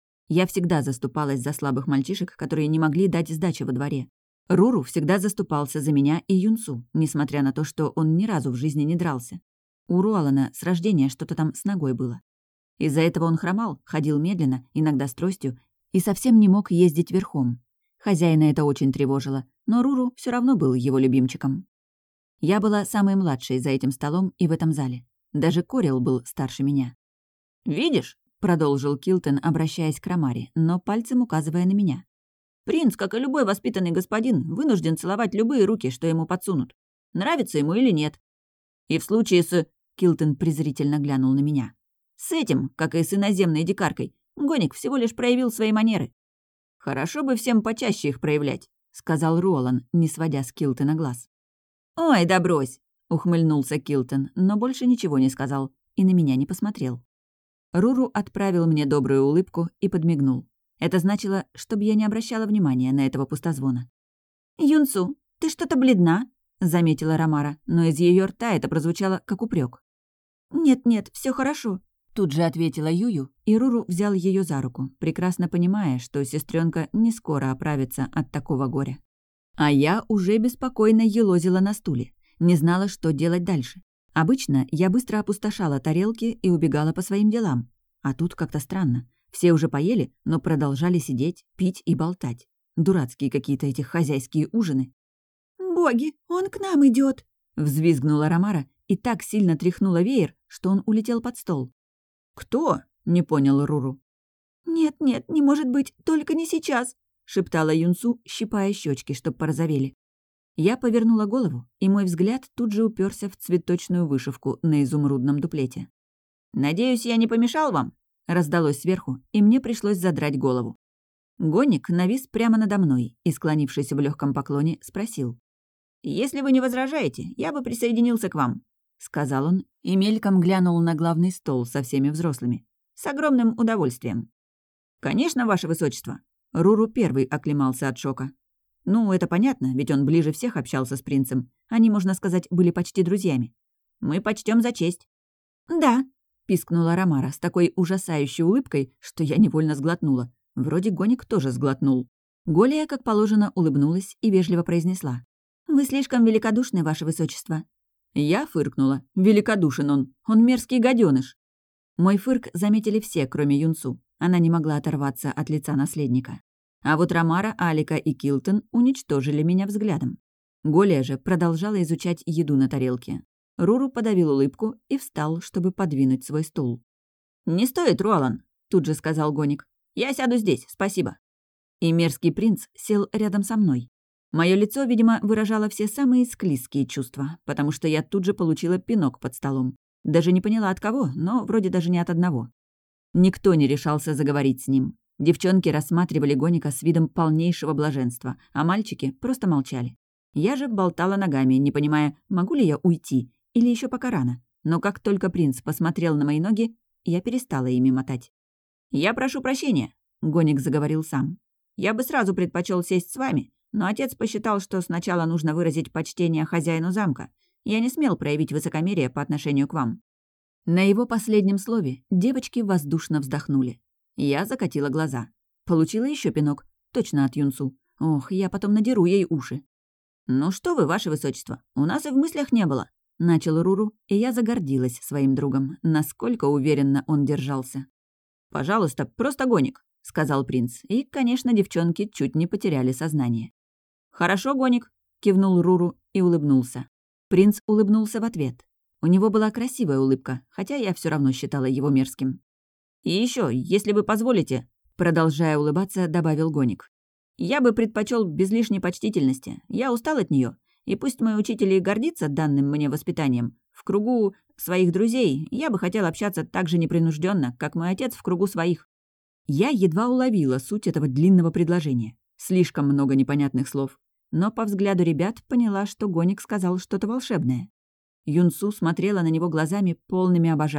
Я всегда заступалась за слабых мальчишек, которые не могли дать сдачи во дворе. Руру всегда заступался за меня и Юнсу, несмотря на то, что он ни разу в жизни не дрался. У Руалана с рождения что-то там с ногой было. Из-за этого он хромал, ходил медленно, иногда с тростью, и совсем не мог ездить верхом. Хозяина это очень тревожило, но Руру все равно был его любимчиком. Я была самой младшей за этим столом и в этом зале. Даже Корил был старше меня. «Видишь?» — продолжил Килтон, обращаясь к Ромаре, но пальцем указывая на меня. «Принц, как и любой воспитанный господин, вынужден целовать любые руки, что ему подсунут. Нравится ему или нет. И в случае с...» — Килтон презрительно глянул на меня. «С этим, как и с иноземной дикаркой, Гоник всего лишь проявил свои манеры. Хорошо бы всем почаще их проявлять», — сказал Руолан, не сводя с Килтона глаз. «Ой, да брось!» — ухмыльнулся Килтон, но больше ничего не сказал и на меня не посмотрел. Руру отправил мне добрую улыбку и подмигнул. Это значило, чтобы я не обращала внимания на этого пустозвона. «Юнсу, ты что-то бледна?» — заметила Ромара, но из ее рта это прозвучало как упрек. «Нет-нет, все хорошо», — тут же ответила Юю, и Руру взял ее за руку, прекрасно понимая, что сестренка не скоро оправится от такого горя. А я уже беспокойно елозила на стуле, не знала, что делать дальше. Обычно я быстро опустошала тарелки и убегала по своим делам. А тут как-то странно. Все уже поели, но продолжали сидеть, пить и болтать. Дурацкие какие-то эти хозяйские ужины. «Боги, он к нам идет! Взвизгнула Ромара и так сильно тряхнула веер, что он улетел под стол. «Кто?» — не понял Руру. «Нет-нет, не может быть, только не сейчас!» — шептала Юнсу, щипая щечки, чтоб порозовели. Я повернула голову, и мой взгляд тут же уперся в цветочную вышивку на изумрудном дуплете. «Надеюсь, я не помешал вам?» — раздалось сверху, и мне пришлось задрать голову. Гоник навис прямо надо мной и, склонившись в легком поклоне, спросил. «Если вы не возражаете, я бы присоединился к вам», — сказал он и мельком глянул на главный стол со всеми взрослыми. «С огромным удовольствием». «Конечно, ваше высочество». Руру первый оклемался от шока. Ну, это понятно, ведь он ближе всех общался с принцем. Они, можно сказать, были почти друзьями. «Мы почтем за честь». «Да», — пискнула Ромара с такой ужасающей улыбкой, что я невольно сглотнула. Вроде Гоник тоже сглотнул. Голия, как положено, улыбнулась и вежливо произнесла. «Вы слишком великодушны, ваше высочество». Я фыркнула. Великодушен он мерзкий гаденыш. Мой фырк заметили все, кроме Юнсу. Она не могла оторваться от лица наследника. А вот Ромара, Алика и Килтон уничтожили меня взглядом. Голия же продолжала изучать еду на тарелке. Руру подавил улыбку и встал, чтобы подвинуть свой стул. «Не стоит, Руолан», — тут же сказал Гоник. «Я сяду здесь, спасибо». И мерзкий принц сел рядом со мной. Мое лицо, видимо, выражало все самые склизкие чувства, потому что я тут же получила пинок под столом. Даже не поняла от кого, но вроде даже не от одного. Никто не решался заговорить с ним. Девчонки рассматривали Гоника с видом полнейшего блаженства, а мальчики просто молчали. Я же болтала ногами, не понимая, могу ли я уйти, или еще пока рано. Но как только принц посмотрел на мои ноги, я перестала ими мотать. «Я прошу прощения», — Гоник заговорил сам. «Я бы сразу предпочел сесть с вами, но отец посчитал, что сначала нужно выразить почтение хозяину замка. Я не смел проявить высокомерие по отношению к вам». На его последнем слове девочки воздушно вздохнули. Я закатила глаза. Получила еще пинок. Точно от Юнсу. Ох, я потом надеру ей уши. «Ну что вы, ваше высочество, у нас и в мыслях не было», — начал Руру, и я загордилась своим другом, насколько уверенно он держался. «Пожалуйста, просто Гоник», — сказал принц, и, конечно, девчонки чуть не потеряли сознание. «Хорошо, Гоник», — кивнул Руру и улыбнулся. Принц улыбнулся в ответ. У него была красивая улыбка, хотя я все равно считала его мерзким. «И еще, если вы позволите», — продолжая улыбаться, добавил Гоник. «Я бы предпочел без лишней почтительности. Я устал от нее, и пусть мой учитель и гордится данным мне воспитанием, в кругу своих друзей я бы хотел общаться так же непринужденно, как мой отец в кругу своих». Я едва уловила суть этого длинного предложения. Слишком много непонятных слов. Но по взгляду ребят поняла, что Гоник сказал что-то волшебное. Юнсу смотрела на него глазами, полными обожания.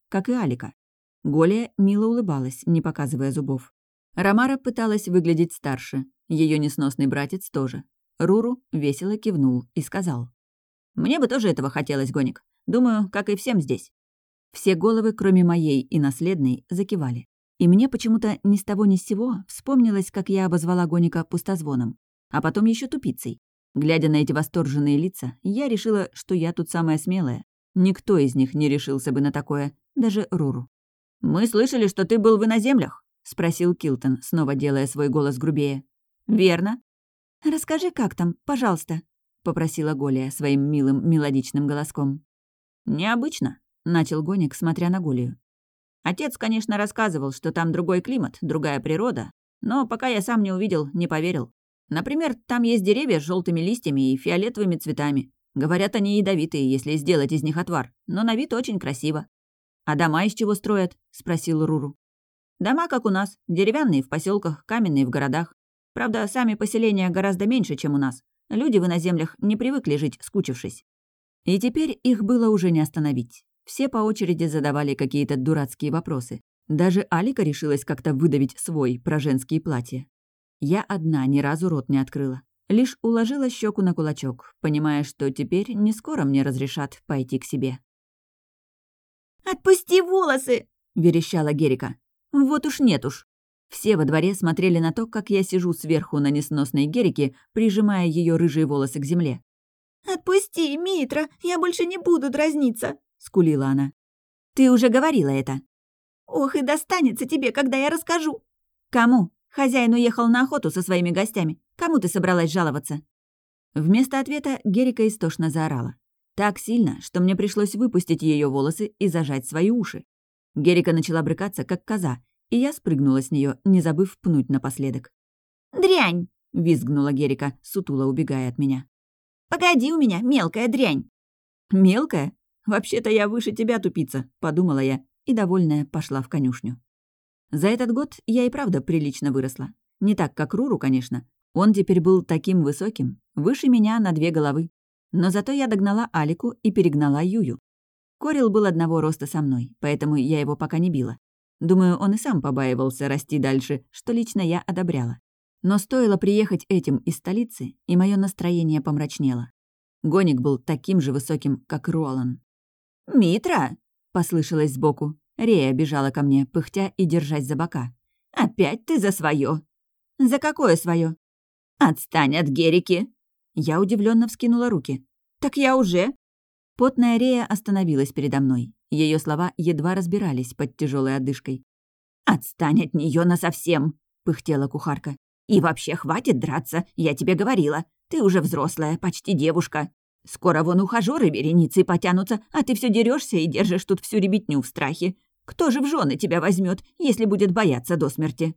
как и Алика. Голия мило улыбалась, не показывая зубов. Ромара пыталась выглядеть старше, ее несносный братец тоже. Руру весело кивнул и сказал: «Мне бы тоже этого хотелось, Гоник. Думаю, как и всем здесь». Все головы, кроме моей и наследной, закивали. И мне почему-то ни с того ни с сего вспомнилось, как я обозвала Гоника пустозвоном, а потом еще тупицей. Глядя на эти восторженные лица, я решила, что я тут самая смелая. Никто из них не решился бы на такое, даже Руру. «Мы слышали, что ты был в иноземлях?» — спросил Килтон, снова делая свой голос грубее. «Верно». «Расскажи, как там, пожалуйста», — попросила Голия своим милым мелодичным голоском. «Необычно», — начал Гоник, смотря на Голию. «Отец, конечно, рассказывал, что там другой климат, другая природа, но пока я сам не увидел, не поверил. Например, там есть деревья с желтыми листьями и фиолетовыми цветами. Говорят, они ядовитые, если сделать из них отвар, но на вид очень красиво». «А дома из чего строят?» — спросил Руру. «Дома, как у нас, деревянные в поселках, каменные в городах. Правда, сами поселения гораздо меньше, чем у нас. Люди в иноземлях не привыкли жить, скучившись». И теперь их было уже не остановить. Все по очереди задавали какие-то дурацкие вопросы. Даже Алика решилась как-то выдавить свой про женские платья. Я одна ни разу рот не открыла. Лишь уложила щеку на кулачок, понимая, что теперь не скоро мне разрешат пойти к себе. «Отпусти волосы!» — верещала Герика. Вот уж нет уж. Все во дворе смотрели на то, как я сижу сверху на несносной Герике, прижимая ее рыжие волосы к земле. «Отпусти, Митра, я больше не буду дразниться!» — скулила она. «Ты уже говорила это». «Ох, и достанется тебе, когда я расскажу!» «Кому? Хозяин уехал на охоту со своими гостями. Кому ты собралась жаловаться?» Вместо ответа Герика истошно заорала. Так сильно, что мне пришлось выпустить ее волосы и зажать свои уши. Герика начала брыкаться, как коза, и я спрыгнула с нее, не забыв пнуть напоследок. «Дрянь!» — визгнула Герика, сутуло убегая от меня. «Погоди у меня, мелкая дрянь!» «Мелкая? Вообще-то я выше тебя, тупица», — подумала я, и, довольная, пошла в конюшню. За этот год я и правда прилично выросла. Не так, как Руру, конечно. Он теперь был таким высоким, выше меня на 2 головы. Но зато я догнала Алику и перегнала Юю. Корил был одного роста со мной, поэтому я его пока не била. Думаю, он и сам побаивался расти дальше, что лично я одобряла. Но стоило приехать этим из столицы, и мое настроение помрачнело. Гоник был таким же высоким, как Руалан. «Митра!» — послышалось сбоку. Рея бежала ко мне, пыхтя и держась за бока. «Опять ты за свое. «За какое свое? «Отстань от Герики!» Я удивленно вскинула руки. «Так я уже!» Потная Рея остановилась передо мной. Ее слова едва разбирались под тяжелой одышкой. «Отстань от нее насовсем!» — пыхтела кухарка. «И вообще хватит драться, я тебе говорила. Ты уже взрослая, почти девушка. Скоро вон ухажёры вереницей потянутся, а ты все дерешься и держишь тут всю ребятню в страхе. Кто же в жены тебя возьмет, если будет бояться до смерти?»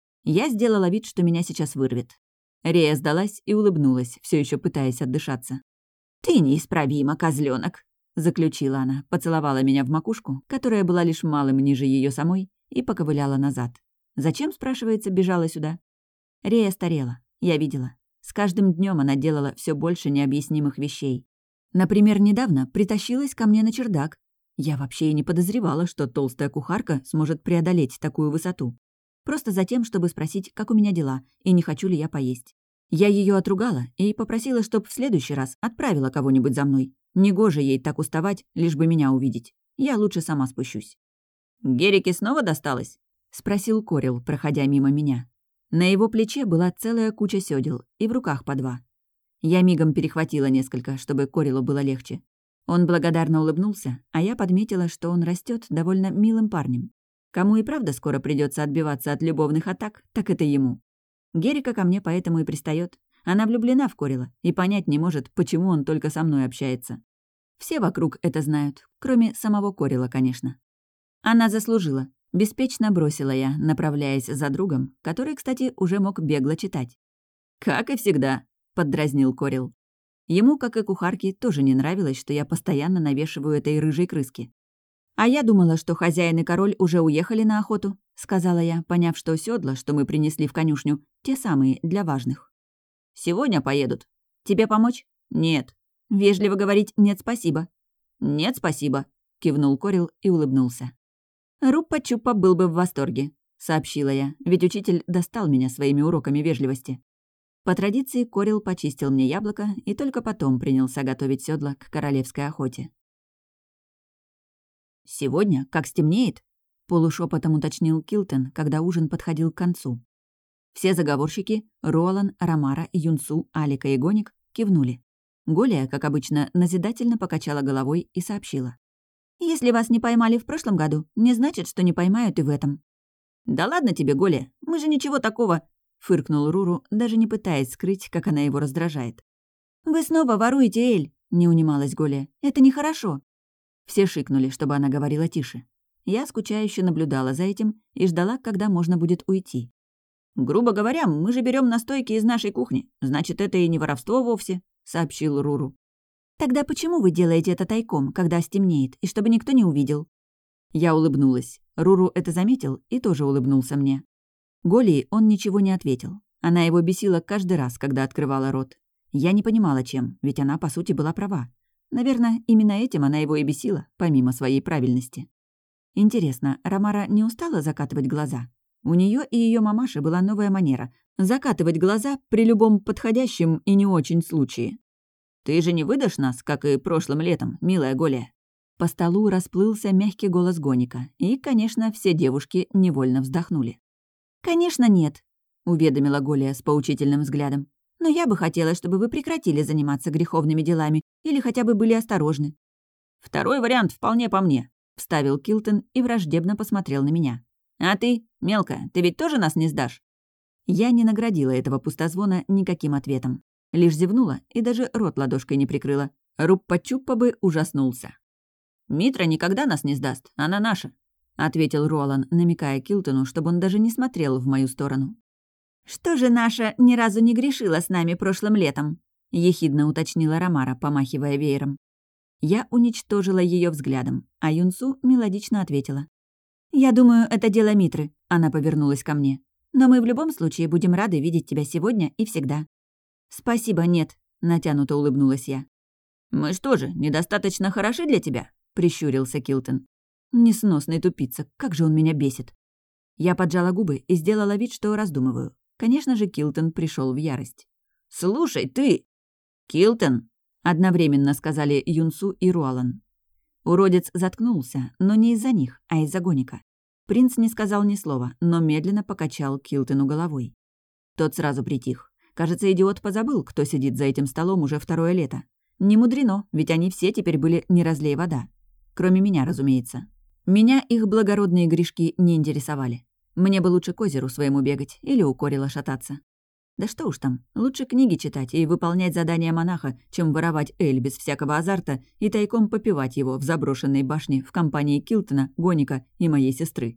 Я сделала вид, что меня сейчас вырвет. Рея сдалась и улыбнулась, все еще пытаясь отдышаться. «Ты неисправима, козленок, заключила она, поцеловала меня в макушку, которая была лишь малым ниже ее самой, и поковыляла назад. Зачем, спрашивается, бежала сюда? Рея старела, я видела. С каждым днем она делала все больше необъяснимых вещей. Например, недавно притащилась ко мне на чердак. Я вообще и не подозревала, что толстая кухарка сможет преодолеть такую высоту. Просто за тем, чтобы спросить, как у меня дела, и не хочу ли я поесть. Я ее отругала и попросила, чтоб в следующий раз отправила кого-нибудь за мной. Негоже ей так уставать, лишь бы меня увидеть. Я лучше сама спущусь. «Герике снова досталось?» — спросил Корил, проходя мимо меня. На его плече была целая куча сёдел, и в руках по 2. Я мигом перехватила несколько, чтобы Корилу было легче. Он благодарно улыбнулся, а я подметила, что он растет довольно милым парнем. Кому и правда скоро придется отбиваться от любовных атак, так это ему. Герика ко мне поэтому и пристает. Она влюблена в Корила и понять не может, почему он только со мной общается. Все вокруг это знают, кроме самого Корила, конечно. Она заслужила. Беспечно бросила я, направляясь за другом, который, кстати, уже мог бегло читать. «Как и всегда», — поддразнил Корил. Ему, как и кухарке, тоже не нравилось, что я постоянно навешиваю этой рыжей крыске. «А я думала, что хозяин и король уже уехали на охоту», — сказала я, поняв, что седла, что мы принесли в конюшню, те самые, для важных. «Сегодня поедут. Тебе помочь?» «Нет». «Вежливо говорить «нет, спасибо». «Нет, спасибо», — кивнул Корил и улыбнулся. «Руппа-чуппа был бы в восторге», — сообщила я, ведь учитель достал меня своими уроками вежливости. По традиции Корил почистил мне яблоко и только потом принялся готовить седла к королевской охоте. «Сегодня, как стемнеет», — полушепотом уточнил Килтон, когда ужин подходил к концу. Все заговорщики — Ролан, Рамара, Юнсу, Алика и Гоник — кивнули. Голия, как обычно, назидательно покачала головой и сообщила. «Если вас не поймали в прошлом году, не значит, что не поймают и в этом». «Да ладно тебе, Голия, мы же ничего такого...» — фыркнул Руру, даже не пытаясь скрыть, как она его раздражает. «Вы снова воруете Эль», — не унималась Голия. «Это нехорошо». Все шикнули, чтобы она говорила тише. Я скучающе наблюдала за этим и ждала, когда можно будет уйти. «Грубо говоря, мы же берем настойки из нашей кухни. Значит, это и не воровство вовсе», — сообщил Руру. «Тогда почему вы делаете это тайком, когда стемнеет, и чтобы никто не увидел?» Я улыбнулась. Руру это заметил и тоже улыбнулся мне. Голии он ничего не ответил. Она его бесила каждый раз, когда открывала рот. Я не понимала, чем, ведь она, по сути, была права. Наверное, именно этим она его и бесила, помимо своей правильности. Интересно, Рамара не устала закатывать глаза? У нее и ее мамаши была новая манера — закатывать глаза при любом подходящем и не очень случае. «Ты же не выдашь нас, как и прошлым летом, милая Голия?» По столу расплылся мягкий голос Гоника, и, конечно, все девушки невольно вздохнули. «Конечно, нет», — уведомила Голия с поучительным взглядом. «Но я бы хотела, чтобы вы прекратили заниматься греховными делами или хотя бы были осторожны». «Второй вариант вполне по мне», — вставил Килтон и враждебно посмотрел на меня. «А ты, мелкая, ты ведь тоже нас не сдашь?» Я не наградила этого пустозвона никаким ответом. Лишь зевнула и даже рот ладошкой не прикрыла. Руппа-чуппа бы ужаснулся. «Митра никогда нас не сдаст, она наша», — ответил Ролан, намекая Килтону, чтобы он даже не смотрел в мою сторону. «Что же наша ни разу не грешила с нами прошлым летом?» — ехидно уточнила Рамара, помахивая веером. Я уничтожила ее взглядом, а Юнсу мелодично ответила. «Я думаю, это дело Митры», — она повернулась ко мне. «Но мы в любом случае будем рады видеть тебя сегодня и всегда». «Спасибо, нет», — натянуто улыбнулась я. «Мы что же, недостаточно хороши для тебя?» — прищурился Килтон. «Несносный тупица, как же он меня бесит». Я поджала губы и сделала вид, что раздумываю. Конечно же, Килтон пришел в ярость. «Слушай, ты!» «Килтон!» — одновременно сказали Юнсу и Руалан. Уродец заткнулся, но не из-за них, а из-за Гоника. Принц не сказал ни слова, но медленно покачал Килтону головой. Тот сразу притих. Кажется, идиот позабыл, кто сидит за этим столом уже второе лето. Не мудрено, ведь они все теперь были не разлей вода. Кроме меня, разумеется. Меня их благородные грешки не интересовали. Мне бы лучше к озеру своему бегать или у Корила шататься. Да что уж там, лучше книги читать и выполнять задания монаха, чем воровать эль без всякого азарта и тайком попивать его в заброшенной башне в компании Килтона, Гоника и моей сестры.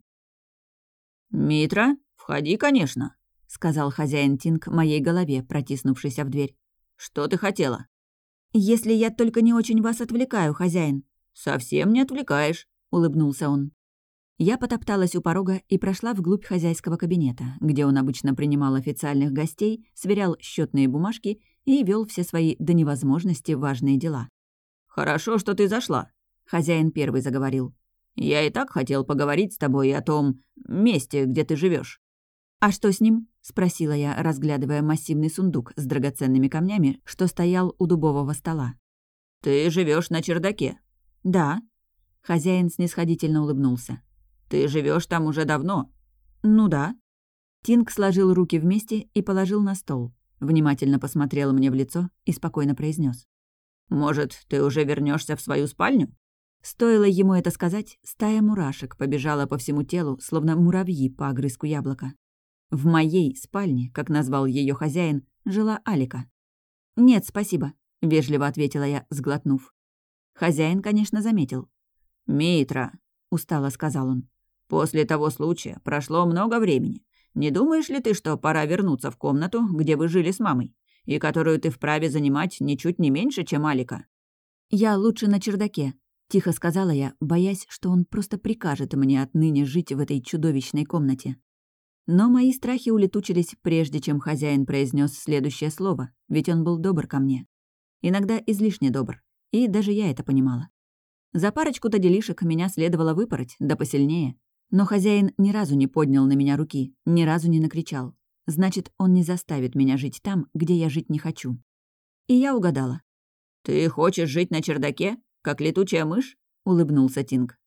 «Митра, входи, конечно», — сказал хозяин Тинг моей голове, протиснувшийся в дверь. «Что ты хотела?» «Если я только не очень вас отвлекаю, хозяин». «Совсем не отвлекаешь», — улыбнулся он. Я потопталась у порога и прошла вглубь хозяйского кабинета, где он обычно принимал официальных гостей, сверял счетные бумажки и вел все свои до невозможности важные дела. «Хорошо, что ты зашла», — хозяин первый заговорил. «Я и так хотел поговорить с тобой о том месте, где ты живешь. «А что с ним?» — спросила я, разглядывая массивный сундук с драгоценными камнями, что стоял у дубового стола. «Ты живешь на чердаке?» «Да». Хозяин снисходительно улыбнулся. «Ты живешь там уже давно?» «Ну да». Тинг сложил руки вместе и положил на стол. Внимательно посмотрел мне в лицо и спокойно произнес: «Может, ты уже вернешься в свою спальню?» Стоило ему это сказать, стая мурашек побежала по всему телу, словно муравьи по огрызку яблока. В моей спальне, как назвал ее хозяин, жила Алика. «Нет, спасибо», — вежливо ответила я, сглотнув. Хозяин, конечно, заметил. «Митра», — устало сказал он, — «после того случая прошло много времени. Не думаешь ли ты, что пора вернуться в комнату, где вы жили с мамой, и которую ты вправе занимать ничуть не меньше, чем Алика?» «Я лучше на чердаке», — тихо сказала я, боясь, что он просто прикажет мне отныне жить в этой чудовищной комнате. Но мои страхи улетучились, прежде чем хозяин произнес следующее слово, ведь он был добр ко мне. Иногда излишне добр, и даже я это понимала. За парочку-то делишек меня следовало выпороть, да посильнее. Но хозяин ни разу не поднял на меня руки, ни разу не накричал. Значит, он не заставит меня жить там, где я жить не хочу. И я угадала. «Ты хочешь жить на чердаке, как летучая мышь?» — улыбнулся Тинг.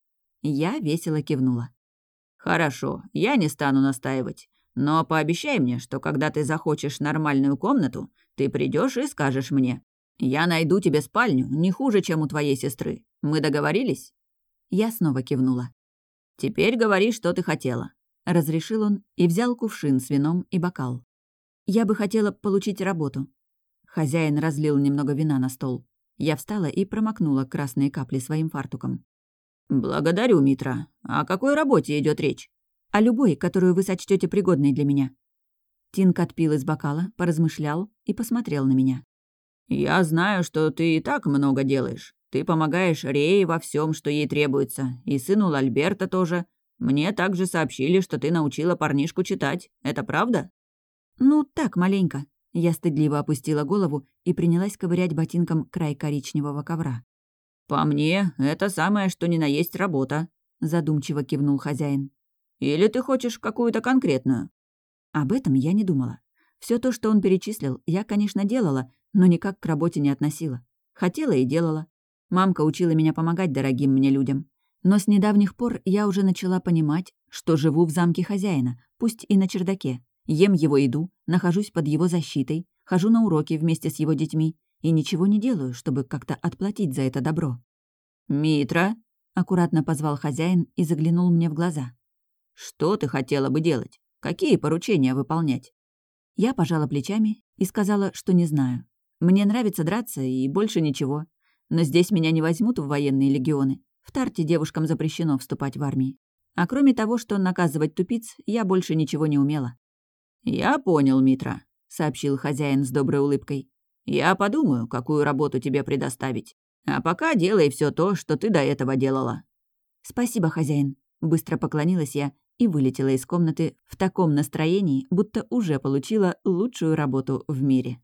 Я весело кивнула. «Хорошо, я не стану настаивать. Но пообещай мне, что когда ты захочешь нормальную комнату, ты придешь и скажешь мне. Я найду тебе спальню не хуже, чем у твоей сестры. Мы договорились?» Я снова кивнула. «Теперь говори, что ты хотела», — разрешил он и взял кувшин с вином и бокал. «Я бы хотела получить работу». Хозяин разлил немного вина на стол. Я встала и промокнула красные капли своим фартуком. «Благодарю, Митра. О какой работе идет речь?» «О любой, которую вы сочтете пригодной для меня». Тинг отпил из бокала, поразмышлял и посмотрел на меня. «Я знаю, что ты и так много делаешь. Ты помогаешь Рее во всем, что ей требуется, и сыну Лальберта тоже. Мне также сообщили, что ты научила парнишку читать. Это правда?» «Ну, так, маленько». Я стыдливо опустила голову и принялась ковырять ботинком край коричневого ковра. «По мне, это самое, что ни на есть работа», — задумчиво кивнул хозяин. «Или ты хочешь какую-то конкретную?» Об этом я не думала. Все то, что он перечислил, я, конечно, делала, но никак к работе не относила. Хотела и делала. Мамка учила меня помогать дорогим мне людям. Но с недавних пор я уже начала понимать, что живу в замке хозяина, пусть и на чердаке. Ем его еду, нахожусь под его защитой, хожу на уроки вместе с его детьми и ничего не делаю, чтобы как-то отплатить за это добро. «Митра», — аккуратно позвал хозяин и заглянул мне в глаза. «Что ты хотела бы делать? Какие поручения выполнять?» Я пожала плечами и сказала, что не знаю. Мне нравится драться и больше ничего. Но здесь меня не возьмут в военные легионы. В Тарте девушкам запрещено вступать в армии. А кроме того, что наказывать тупиц, я больше ничего не умела. «Я понял, Митра», — сообщил хозяин с доброй улыбкой. «Я подумаю, какую работу тебе предоставить. А пока делай все то, что ты до этого делала». «Спасибо, хозяин», — быстро поклонилась я и вылетела из комнаты в таком настроении, будто уже получила лучшую работу в мире.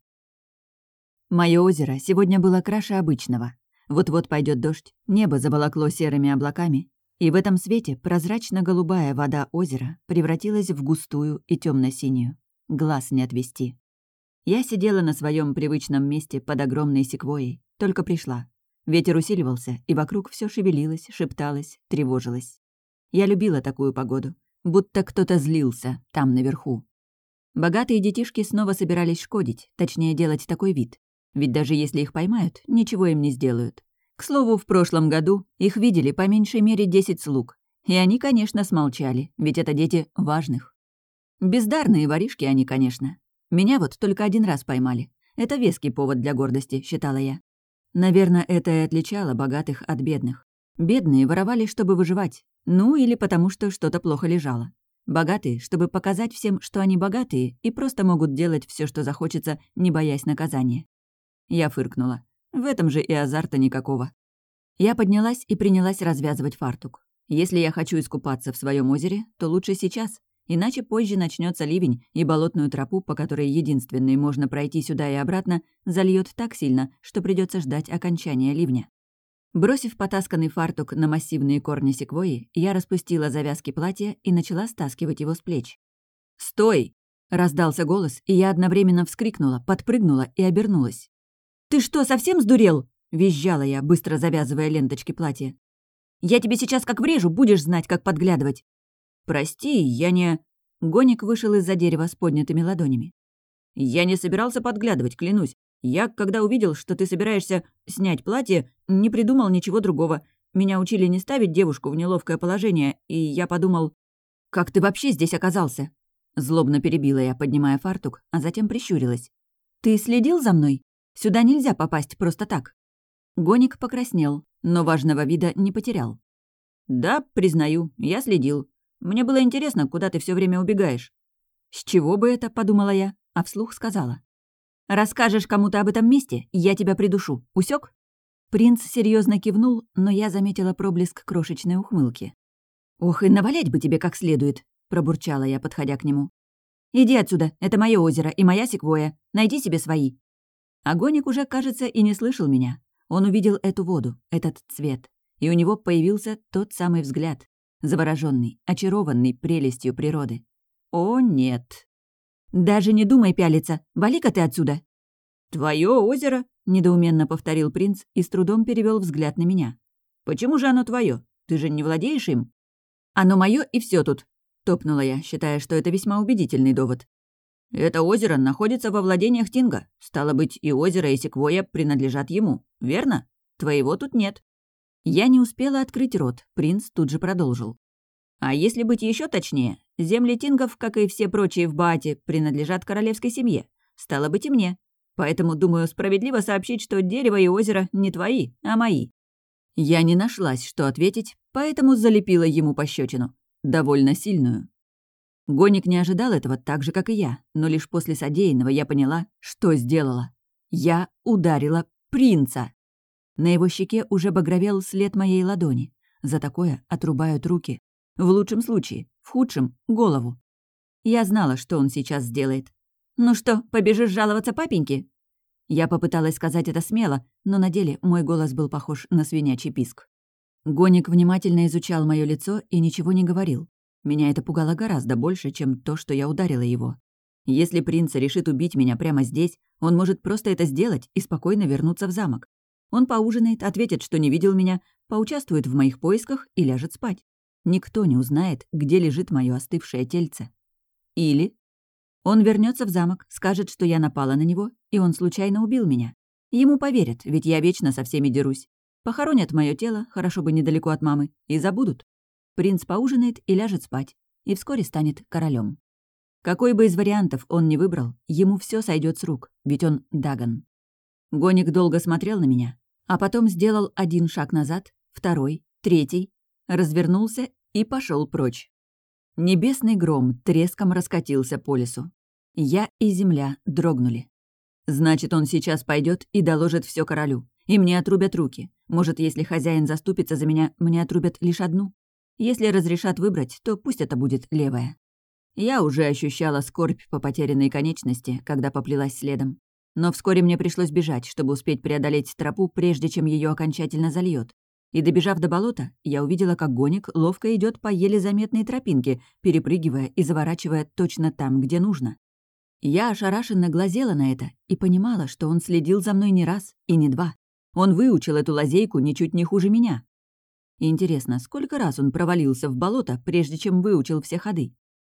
Моё озеро сегодня было краше обычного. Вот-вот пойдет дождь, небо заволокло серыми облаками, и в этом свете прозрачно-голубая вода озера превратилась в густую и темно-синюю. Глаз не отвести. Я сидела на своем привычном месте под огромной секвойей, только пришла. Ветер усиливался, и вокруг все шевелилось, шепталось, тревожилось. Я любила такую погоду, будто кто-то злился там наверху. Богатые детишки снова собирались шкодить, точнее делать такой вид. Ведь даже если их поймают, ничего им не сделают. К слову, в прошлом году их видели по меньшей мере 10 слуг. И они, конечно, смолчали, ведь это дети важных. Бездарные воришки они, конечно. Меня вот только один раз поймали. Это веский повод для гордости, считала я. Наверное, это и отличало богатых от бедных. Бедные воровали, чтобы выживать. Ну, или потому что что-то плохо лежало. Богатые, чтобы показать всем, что они богатые и просто могут делать все, что захочется, не боясь наказания. Я фыркнула. В этом же и азарта никакого. Я поднялась и принялась развязывать фартук. Если я хочу искупаться в своем озере, то лучше сейчас, иначе позже начнется ливень, и болотную тропу, по которой единственной можно пройти сюда и обратно, зальет так сильно, что придется ждать окончания ливня. Бросив потасканный фартук на массивные корни секвойи, я распустила завязки платья и начала стаскивать его с плеч. «Стой!» — раздался голос, и я одновременно вскрикнула, подпрыгнула и обернулась. «Ты что, совсем сдурел?» — визжала я, быстро завязывая ленточки платья. «Я тебе сейчас как врежу, будешь знать, как подглядывать». «Прости, я не...» Гоник вышел из-за дерева с поднятыми ладонями. «Я не собирался подглядывать, клянусь. Я, когда увидел, что ты собираешься снять платье, не придумал ничего другого. Меня учили не ставить девушку в неловкое положение, и я подумал... Как ты вообще здесь оказался?» Злобно перебила я, поднимая фартук, а затем прищурилась. «Ты следил за мной? Сюда нельзя попасть просто так». Гоник покраснел, но важного вида не потерял. «Да, признаю, я следил. Мне было интересно, куда ты все время убегаешь». «С чего бы это?» — подумала я, а вслух сказала. «Расскажешь кому-то об этом месте, я тебя придушу. Усёк?» Принц серьезно кивнул, но я заметила проблеск крошечной ухмылки. «Ох, и навалять бы тебе как следует», — пробурчала я, подходя к нему. «Иди отсюда, это мое озеро и моя секвойя. Найди себе свои». Огоник уже, кажется, и не слышал меня. Он увидел эту воду, этот цвет, и у него появился тот самый взгляд. заворожённый, очарованный прелестью природы. О, нет. «Даже не думай пялиться. Вали-ка ты отсюда!» «Твое озеро?» — недоуменно повторил принц и с трудом перевел взгляд на меня. «Почему же оно твое? Ты же не владеешь им?» «Оно мое и все тут», — топнула я, считая, что это весьма убедительный довод. «Это озеро находится во владениях Тинга. Стало быть, и озеро, и секвойя принадлежат ему, верно? Твоего тут нет». Я не успела открыть рот, принц тут же продолжил. «А если быть еще точнее, земли Тингов, как и все прочие в Баате, принадлежат королевской семье. Стало быть, и мне. Поэтому, думаю, справедливо сообщить, что дерево и озеро не твои, а мои». Я не нашлась, что ответить, поэтому залепила ему пощечину. Довольно сильную. Гоник не ожидал этого так же, как и я, но лишь после содеянного я поняла, что сделала. Я ударила принца. На его щеке уже багровел след моей ладони. За такое отрубают руки. В лучшем случае, в худшем — голову. Я знала, что он сейчас сделает. «Ну что, побежишь жаловаться папеньке?» Я попыталась сказать это смело, но на деле мой голос был похож на свинячий писк. Гоник внимательно изучал моё лицо и ничего не говорил. Меня это пугало гораздо больше, чем то, что я ударила его. Если принц решит убить меня прямо здесь, он может просто это сделать и спокойно вернуться в замок. Он поужинает, ответит, что не видел меня, поучаствует в моих поисках и ляжет спать. Никто не узнает, где лежит моё остывшее тельце. Или он вернется в замок, скажет, что я напала на него, и он случайно убил меня. Ему поверят, ведь я вечно со всеми дерусь. Похоронят моё тело, хорошо бы недалеко от мамы, и забудут. Принц поужинает и ляжет спать, и вскоре станет королем. Какой бы из вариантов он ни выбрал, ему все сойдет с рук, ведь он Дагон. Гоник долго смотрел на меня, а потом сделал один шаг назад, второй, третий, развернулся и пошел прочь. Небесный гром треском раскатился по лесу. Я и земля дрогнули. Значит, он сейчас пойдет и доложит все королю, и мне отрубят руки. Может, если хозяин заступится за меня, мне отрубят лишь одну. Если разрешат выбрать, то пусть это будет левая. Я уже ощущала скорбь по потерянной конечности, когда поплелась следом. Но вскоре мне пришлось бежать, чтобы успеть преодолеть тропу, прежде чем ее окончательно зальет. И добежав до болота, я увидела, как Гоник ловко идет по еле заметной тропинке, перепрыгивая и заворачивая точно там, где нужно. Я ошарашенно глазела на это и понимала, что он следил за мной не раз и не два. Он выучил эту лазейку ничуть не хуже меня. Интересно, сколько раз он провалился в болото, прежде чем выучил все ходы?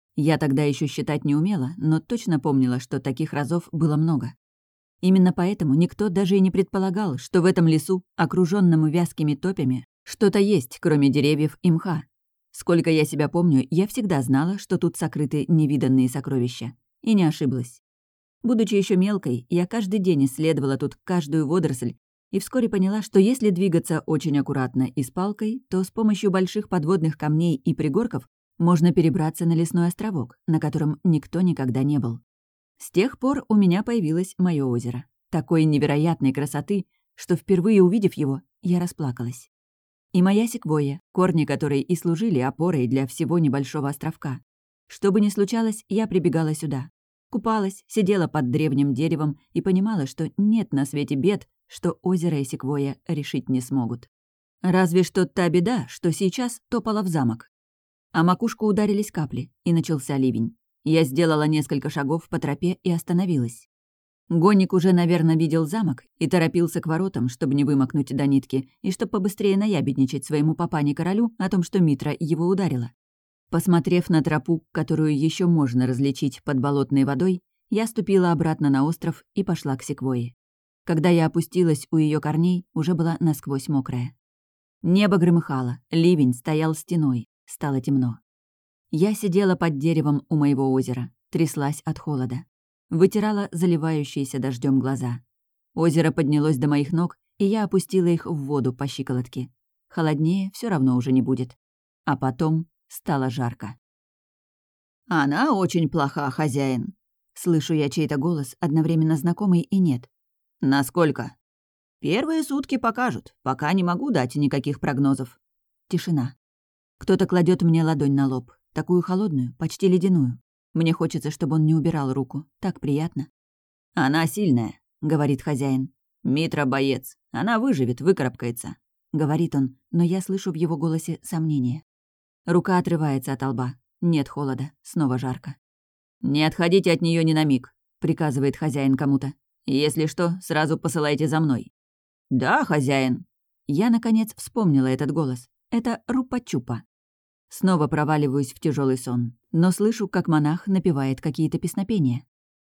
Я тогда еще считать не умела, но точно помнила, что таких разов было много. Именно поэтому никто даже и не предполагал, что в этом лесу, окружённом вязкими топями, что-то есть, кроме деревьев и мха. Сколько я себя помню, я всегда знала, что тут сокрыты невиданные сокровища. И не ошиблась. Будучи еще мелкой, я каждый день исследовала тут каждую водоросль и вскоре поняла, что если двигаться очень аккуратно и с палкой, то с помощью больших подводных камней и пригорков можно перебраться на лесной островок, на котором никто никогда не был. С тех пор у меня появилось мое озеро. Такой невероятной красоты, что впервые увидев его, я расплакалась. И моя секвойя, корни которой и служили опорой для всего небольшого островка. Что бы ни случалось, я прибегала сюда. Купалась, сидела под древним деревом и понимала, что нет на свете бед, что озеро и секвойя решить не смогут. Разве что та беда, что сейчас топала в замок. А макушку ударились капли, и начался ливень. Я сделала несколько шагов по тропе и остановилась. Гоник уже, наверное, видел замок и торопился к воротам, чтобы не вымокнуть до нитки, и чтобы побыстрее наябедничать своему папане-королю о том, что Митра его ударила. Посмотрев на тропу, которую еще можно различить под болотной водой, я ступила обратно на остров и пошла к секвойе. Когда я опустилась у ее корней, уже была насквозь мокрая. Небо громыхало, ливень стоял стеной, стало темно. Я сидела под деревом у моего озера, тряслась от холода. Вытирала заливающиеся дождем глаза. Озеро поднялось до моих ног, и я опустила их в воду по щиколотке. Холоднее все равно уже не будет. А потом стало жарко. «Она очень плоха, хозяин», — слышу я чей-то голос, одновременно знакомый и нет. «Насколько?» «Первые сутки покажут, пока не могу дать никаких прогнозов». Тишина. Кто-то кладет мне ладонь на лоб, такую холодную, почти ледяную. Мне хочется, чтобы он не убирал руку. Так приятно. «Она сильная», — говорит хозяин. «Митра боец. Она выживет, выкарабкается», — говорит он, но я слышу в его голосе сомнение. Рука отрывается от лба. Нет холода, снова жарко. «Не отходите от нее ни на миг», — приказывает хозяин кому-то. «Если что, сразу посылайте за мной». «Да, хозяин». Я, наконец, вспомнила этот голос. Это Рупа-Чупа. Снова проваливаюсь в тяжелый сон, но слышу, как монах напевает какие-то песнопения.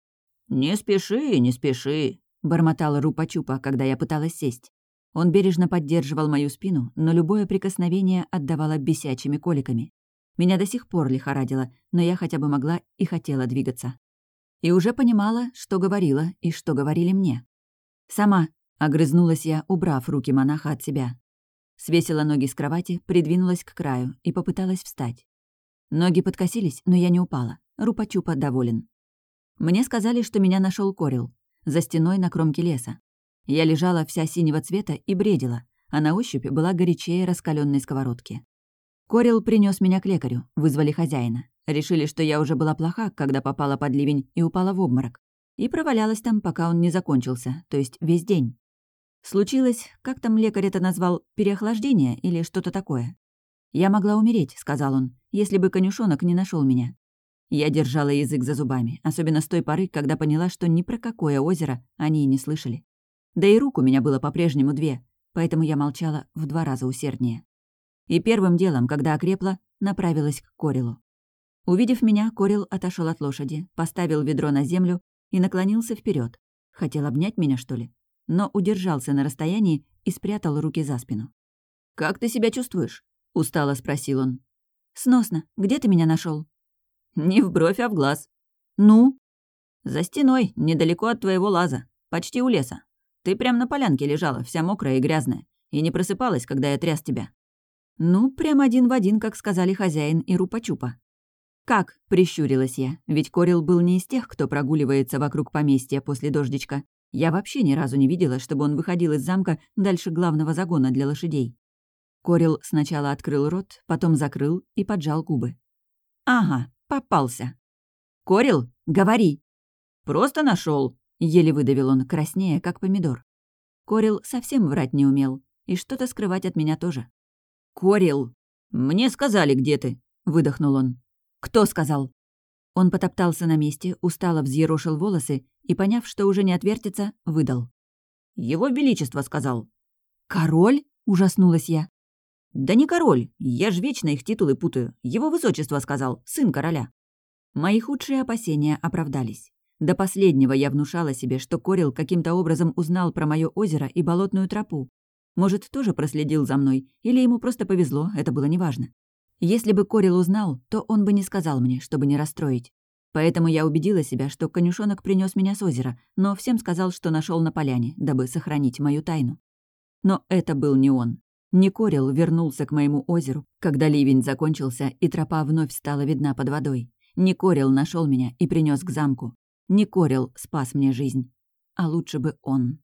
«Не спеши, не спеши», — бормотал Рупа-Чупа, когда я пыталась сесть. Он бережно поддерживал мою спину, но любое прикосновение отдавало бесячими коликами. Меня до сих пор лихорадило, но я хотя бы могла и хотела двигаться. И уже понимала, что говорила и что говорили мне. «Сама», — огрызнулась я, убрав руки монаха от себя. Свесила ноги с кровати, придвинулась к краю и попыталась встать. Ноги подкосились, но я не упала. Рупа-Чупа доволен. Мне сказали, что меня нашел Корил, за стеной на кромке леса. Я лежала вся синего цвета и бредила, а на ощупь была горячее раскаленной сковородки. Корил принес меня к лекарю, вызвали хозяина. Решили, что я уже была плоха, когда попала под ливень и упала в обморок. И провалялась там, пока он не закончился, то есть весь день. Случилось, как там лекарь это назвал, переохлаждение или что-то такое. «Я могла умереть», — сказал он, — «если бы конюшонок не нашел меня». Я держала язык за зубами, особенно с той поры, когда поняла, что ни про какое озеро они и не слышали. Да и рук у меня было по-прежнему 2, поэтому я молчала в 2 раза усерднее. И первым делом, когда окрепла, направилась к Корилу. Увидев меня, Корил отошел от лошади, поставил ведро на землю и наклонился вперед. Хотел обнять меня, что ли? Но удержался на расстоянии и спрятал руки за спину. «Как ты себя чувствуешь?» — устало спросил он. «Сносно. Где ты меня нашел? «Не в бровь, а в глаз». «Ну?» «За стеной, недалеко от твоего лаза. Почти у леса. Ты прям на полянке лежала, вся мокрая и грязная, и не просыпалась, когда я тряс тебя». «Ну, прям один в один, как сказали хозяин и Рупа-Чупа». «Как?» — прищурилась я, ведь Корил был не из тех, кто прогуливается вокруг поместья после дождичка. Я вообще ни разу не видела, чтобы он выходил из замка дальше главного загона для лошадей. Корил сначала открыл рот, потом закрыл и поджал губы. «Ага, попался». «Корил, говори!» «Просто нашел, еле выдавил он, краснея, как помидор. Корил совсем врать не умел, и что-то скрывать от меня тоже. «Корил!» «Мне сказали, где ты», — выдохнул он. «Кто сказал?» Он потоптался на месте, устало взъерошил волосы и, поняв, что уже не отвертится, выдал. «Его Величество сказал». «Король?» — ужаснулась я. «Да не король, я ж вечно их титулы путаю. Его Высочество сказал, сын короля». Мои худшие опасения оправдались. До последнего я внушала себе, что Корил каким-то образом узнал про моё озеро и болотную тропу. Может, тоже проследил за мной, или ему просто повезло, это было неважно. Если бы Корил узнал, то он бы не сказал мне, чтобы не расстроить. Поэтому я убедила себя, что конюшонок принес меня с озера, но всем сказал, что нашел на поляне, дабы сохранить мою тайну. Но это был не он. Не Корил вернулся к моему озеру, когда ливень закончился и тропа вновь стала видна под водой. Не Корил нашел меня и принес к замку. Не Корил спас мне жизнь. А лучше бы он.